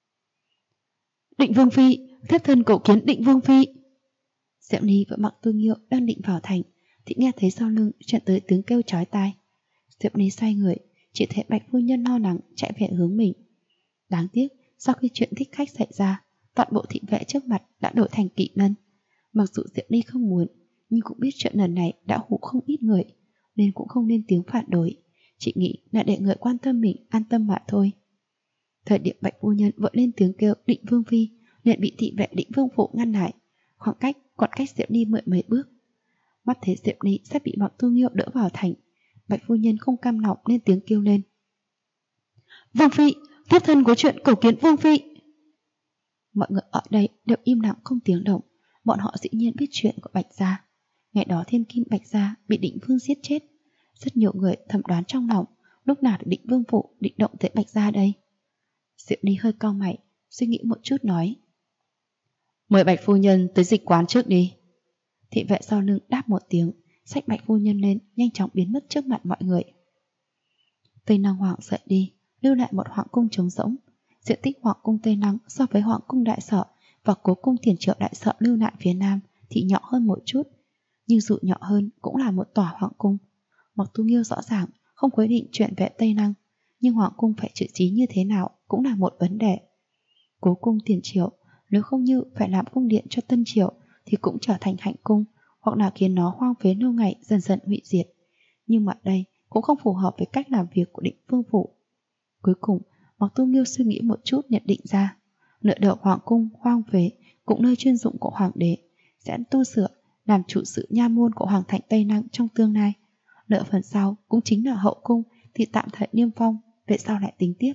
Định Vương Phi, thiếp thân cầu kiến Định Vương Phi. Diệu Ni và Mặc Tu Nghiêu đang định vào thành thì nghe thấy sau lưng truyền tới tiếng kêu chói tai. Diệu Ni xoay người, chỉ thấy Bạch phu nhân lo lắng chạy về hướng mình. Đáng tiếc, sau khi chuyện thích khách xảy ra, toàn bộ thị vệ trước mặt đã đổi thành kỵ lân. Mặc dù Diệu Ni không muốn, nhưng cũng biết chuyện lần này đã hù không ít người, nên cũng không lên tiếng phản đối. Chị nghĩ là để người quan tâm mình an tâm mà thôi. Thời điểm Bạch phu nhân vội lên tiếng kêu Định Vương Phi, liền bị thị vệ Định Vương Phụ ngăn lại, khoảng cách còn cách Diệu Ni mười mấy bước. Mắt thấy Diệu Ni sắp bị Mặc Tu Nghiêu đỡ vào thành, Bạch phu nhân không cam lòng lên tiếng kêu lên: Vương Phi, thiếp thân có chuyện cầu kiến Vương Phi. Mọi người ở đây đều im lặng không tiếng động. Bọn họ dĩ nhiên biết chuyện của Bạch gia. Ngày đó thiên kim Bạch gia bị Định Vương giết chết. Rất nhiều người thầm đoán trong lòng lúc nào Định Vương Phụ định động tới Bạch gia đây. Diệu Ni hơi cau mày, suy nghĩ một chút nói: Mời Bạch phu nhân tới dịch quán trước đi. Thị vệ sau lưng đáp một tiếng, xách Bạch phu nhân lên, nhanh chóng biến mất trước mặt mọi người. Tây Năng Hoàng rời đi, lưu lại một hoàng cung trống rỗng. Diện tích hoàng cung Tây Năng so với hoàng cung Đại Sở và cố cung Tiền Triệu Đại Sở lưu lại phía nam thì nhỏ hơn một chút, nhưng dù nhỏ hơn cũng là một tòa hoàng cung. Mặc Tu Nghiêu rõ ràng không quyết định chuyện về Tây Năng, nhưng hoàng cung phải trị trí như thế nào cũng là một vấn đề. Cố cung Tiền Triệu nếu không như phải làm cung điện cho Tân Triệu thì cũng trở thành hạnh cung, hoặc là khiến nó hoang phế lâu ngày dần dần hủy diệt. Nhưng mà đây cũng không phù hợp với cách làm việc của Định Vương Phủ. Cuối cùng, Mặc Tu Nghiêu suy nghĩ một chút nhận định ra, nửa đầu hoàng cung hoang phế cũng nơi chuyên dụng của hoàng đế sẽ tu sửa làm trụ sự nha môn của hoàng thành Tây Năng trong tương lai. Nửa phần sau cũng chính là hậu cung thì tạm thời niêm phong, về sau lại tính tiếp.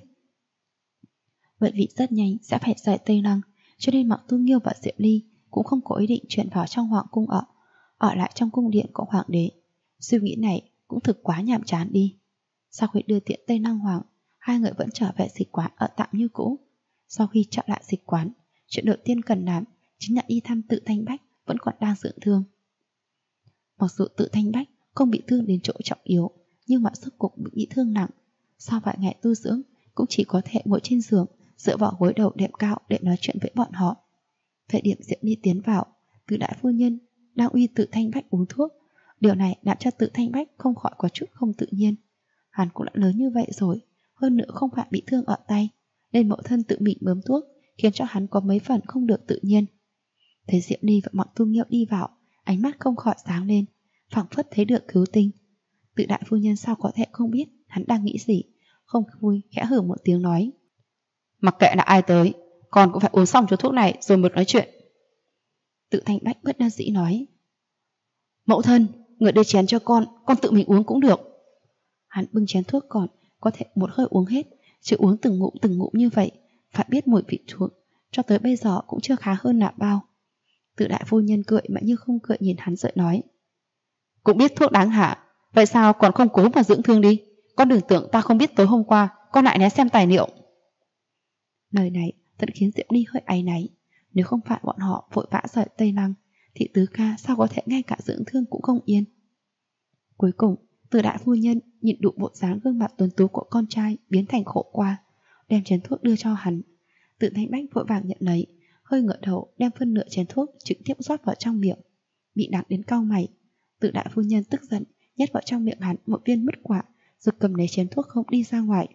Bởi vì rất nhanh sẽ phải rời Tây Năng, cho nên Mặc Tu Nghiêu và Diệu Ly cũng không có ý định chuyển vào trong hoàng cung ở lại trong cung điện của hoàng đế. Suy nghĩ này cũng thực quá nhàm chán đi. Sau khi đưa tiện Tây Năng Hoàng, hai người vẫn trở về dịch quán ở tạm như cũ. Sau khi trở lại dịch quán, chuyện đầu tiên cần làm chính là đi thăm Tự Thanh Bách vẫn còn đang dưỡng thương. Mặc dù Tự Thanh Bách không bị thương đến chỗ trọng yếu, nhưng mà sức cục bị thương nặng. Sau vài ngày tu dưỡng, cũng chỉ có thể ngồi trên giường, dựa vào gối đầu đệm cao để nói chuyện với bọn họ. Thời điểm Diệu Ni tiến vào, Từ đại phu nhân đang uy Tự Thanh Bách uống thuốc. Điều này làm cho Tự Thanh Bách không khỏi có chút không tự nhiên. Hắn cũng đã lớn như vậy rồi, hơn nữa không phải bị thương ở tay, nên mẫu thân tự mình bơm thuốc khiến cho hắn có mấy phần không được tự nhiên. Thấy Diệu Ni và Mặc Tu Nghiêu đi vào, ánh mắt không khỏi sáng lên, phảng phất thấy được cứu tinh. Tự đại phu nhân sao có thể không biết hắn đang nghĩ gì, không vui khẽ hừ một tiếng nói: Mặc kệ là ai tới, con cũng phải uống xong chỗ thuốc này rồi mới nói chuyện. Tự Thanh Bách bất đắc dĩ nói: Mẫu thân, người đưa chén cho con tự mình uống cũng được. Hắn bưng chén thuốc còn có thể một hơi uống hết, chứ uống từng ngụm như vậy, phải biết mùi vị thuốc, cho tới bây giờ cũng chưa khá hơn là bao. Tự đại phu nhân cười mà như không cười nhìn hắn rồi nói: Cũng biết thuốc đáng hả, vậy sao còn không cố mà dưỡng thương đi? Con đừng tưởng ta không biết tối hôm qua con lại né xem tài liệu. Lời này thật khiến Diệu Ly hơi áy náy. Nếu không phải bọn họ vội vã rời Tây Năng thì tứ ca sao có thể ngay cả dưỡng thương cũng không yên. Cuối cùng Từ đại phu nhân nhịn đủ bộ dáng gương mặt tuấn tú của con trai biến thành khổ qua, đem chén thuốc đưa cho hắn. Tự Thanh Bách vội vàng nhận lấy, hơi ngửa đầu đem phân nửa chén thuốc trực tiếp rót vào trong miệng, bị đắng đến cau mày. Tự đại phu nhân tức giận, nhét vào trong miệng hắn một viên mứt quả, rồi cầm lấy chén thuốc không đi ra ngoài.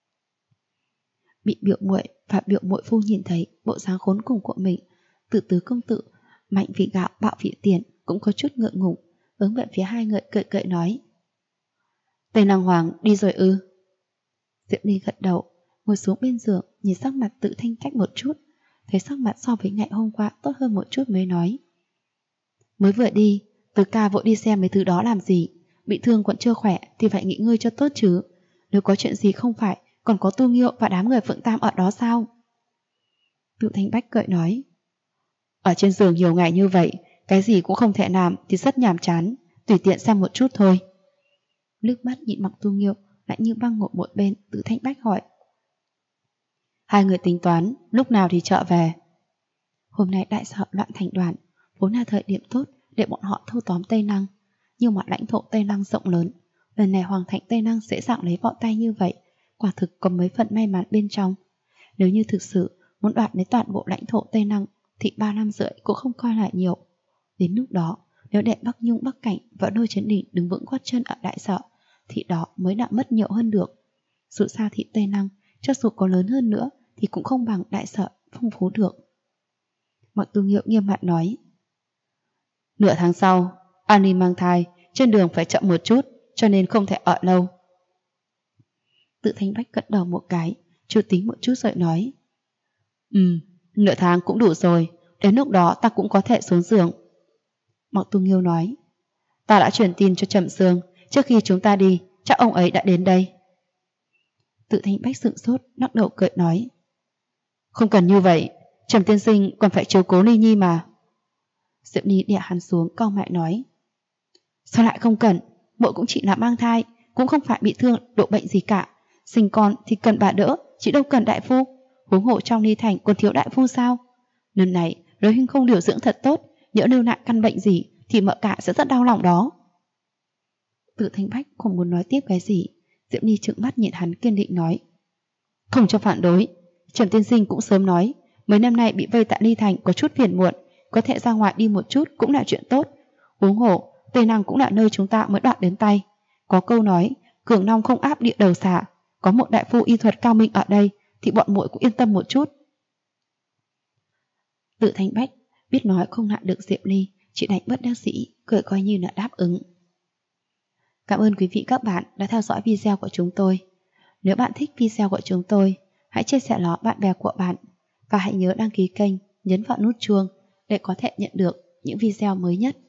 Bị biểu muội và biểu muội phu nhìn thấy bộ dáng khốn cùng của mình, Từ Tứ công tử, mạnh vì gạo bạo vì tiền, cũng có chút ngượng ngùng, hướng về phía hai người cười cười nói: Tây Lăng Hoàng đi rồi ư? Diệp Ly gật đầu, ngồi xuống bên giường, nhìn sắc mặt Tự Thanh Bách một chút, thấy sắc mặt so với ngày hôm qua tốt hơn một chút mới nói: Mới vừa đi, Từ ca vội đi xem mấy thứ đó làm gì? Bị thương còn chưa khỏe thì phải nghỉ ngơi cho tốt chứ. Nếu có chuyện gì không phải còn có Tu Nghiêu và đám người Phượng Tam ở đó sao? Tự Thanh Bách cười nói: Ở trên giường nhiều ngày như vậy, cái gì cũng không thể làm thì rất nhàm chán, tùy tiện xem một chút thôi. Nước mắt nhịn mặc Tu Nghiêu lại như băng ngộ một bên. Tự Thanh Bách hỏi: Hai người tính toán lúc nào thì trở về? Hôm nay đại sở loạn thành đoàn, vốn là thời điểm tốt để bọn họ thâu tóm Tây Lăng, nhưng mà lãnh thổ Tây Lăng rộng lớn, lần này Hoàng thành Tây Lăng dễ dàng lấy vào tay như vậy, quả thực có mấy phần may mắn bên trong. Nếu như thực sự muốn đoạt lấy toàn bộ lãnh thổ Tây Lăng thì 3 năm rưỡi cũng không coi lại nhiều. Đến lúc đó, nếu để Bắc Nhung Bắc Cảnh và Đôi Chấn Đỉnh đứng vững gót chân ở đại sở thì đó mới đã mất nhiều hơn được. Dù sao thì Tây Lăng cho dù có lớn hơn nữa thì cũng không bằng đại sở phong phú được. Mặc Tu Nghiêu nghiêm mặt nói: Nửa tháng sau, Ani mang thai, trên đường phải chậm một chút, cho nên không thể ở lâu. Tự Thanh Bách gật đầu một cái, chú tính một chút rồi nói: Nửa tháng cũng đủ rồi, đến lúc đó ta cũng có thể xuống giường. Mặc Tu Nghiêu nói: Ta đã truyền tin cho Trầm Sương, trước khi chúng ta đi, chắc ông ấy đã đến đây. Tự Thanh Bách sửng sốt, lắc đầu cười nói: Không cần như vậy, Trầm tiên sinh còn phải chiếu cố Ly Nhi mà. Diệp Ly đè hắn xuống, cau mày nói: Sao lại không cần, muội cũng chỉ là mang thai, cũng không phải bị thương độ bệnh gì cả, sinh con thì cần bà đỡ, chứ đâu cần đại phu. Huống hộ trong Ly Thành còn thiếu đại phu sao? Lần này nếu huynh không điều dưỡng thật tốt, nhỡ lưu lại căn bệnh gì thì mợ cả sẽ rất đau lòng đó. Tự Thanh Bách không muốn nói tiếp cái gì. Diệp Ly trợn mắt nhìn hắn kiên định nói: Không cho phản đối, Trầm tiên sinh cũng sớm nói, mấy năm nay bị vây tại Ly Thành có chút phiền muộn, có thể ra ngoài đi một chút cũng là chuyện tốt. Huống hồ Tây Lăng cũng là nơi chúng ta mới đoạt đến tay. Có câu nói cường long không áp địa đầu xả, có một đại phu y thuật cao minh ở đây thì bọn muội cũng yên tâm một chút. Tự Thanh Bách biết nói không hạ được Diệp Ly, chỉ đành bất đắc dĩ cười coi như là đáp ứng. Cảm ơn quý vị các bạn đã theo dõi video của chúng tôi. Nếu bạn thích video của chúng tôi, hãy chia sẻ nó bạn bè của bạn và hãy nhớ đăng ký kênh, nhấn vào nút chuông để có thể nhận được những video mới nhất.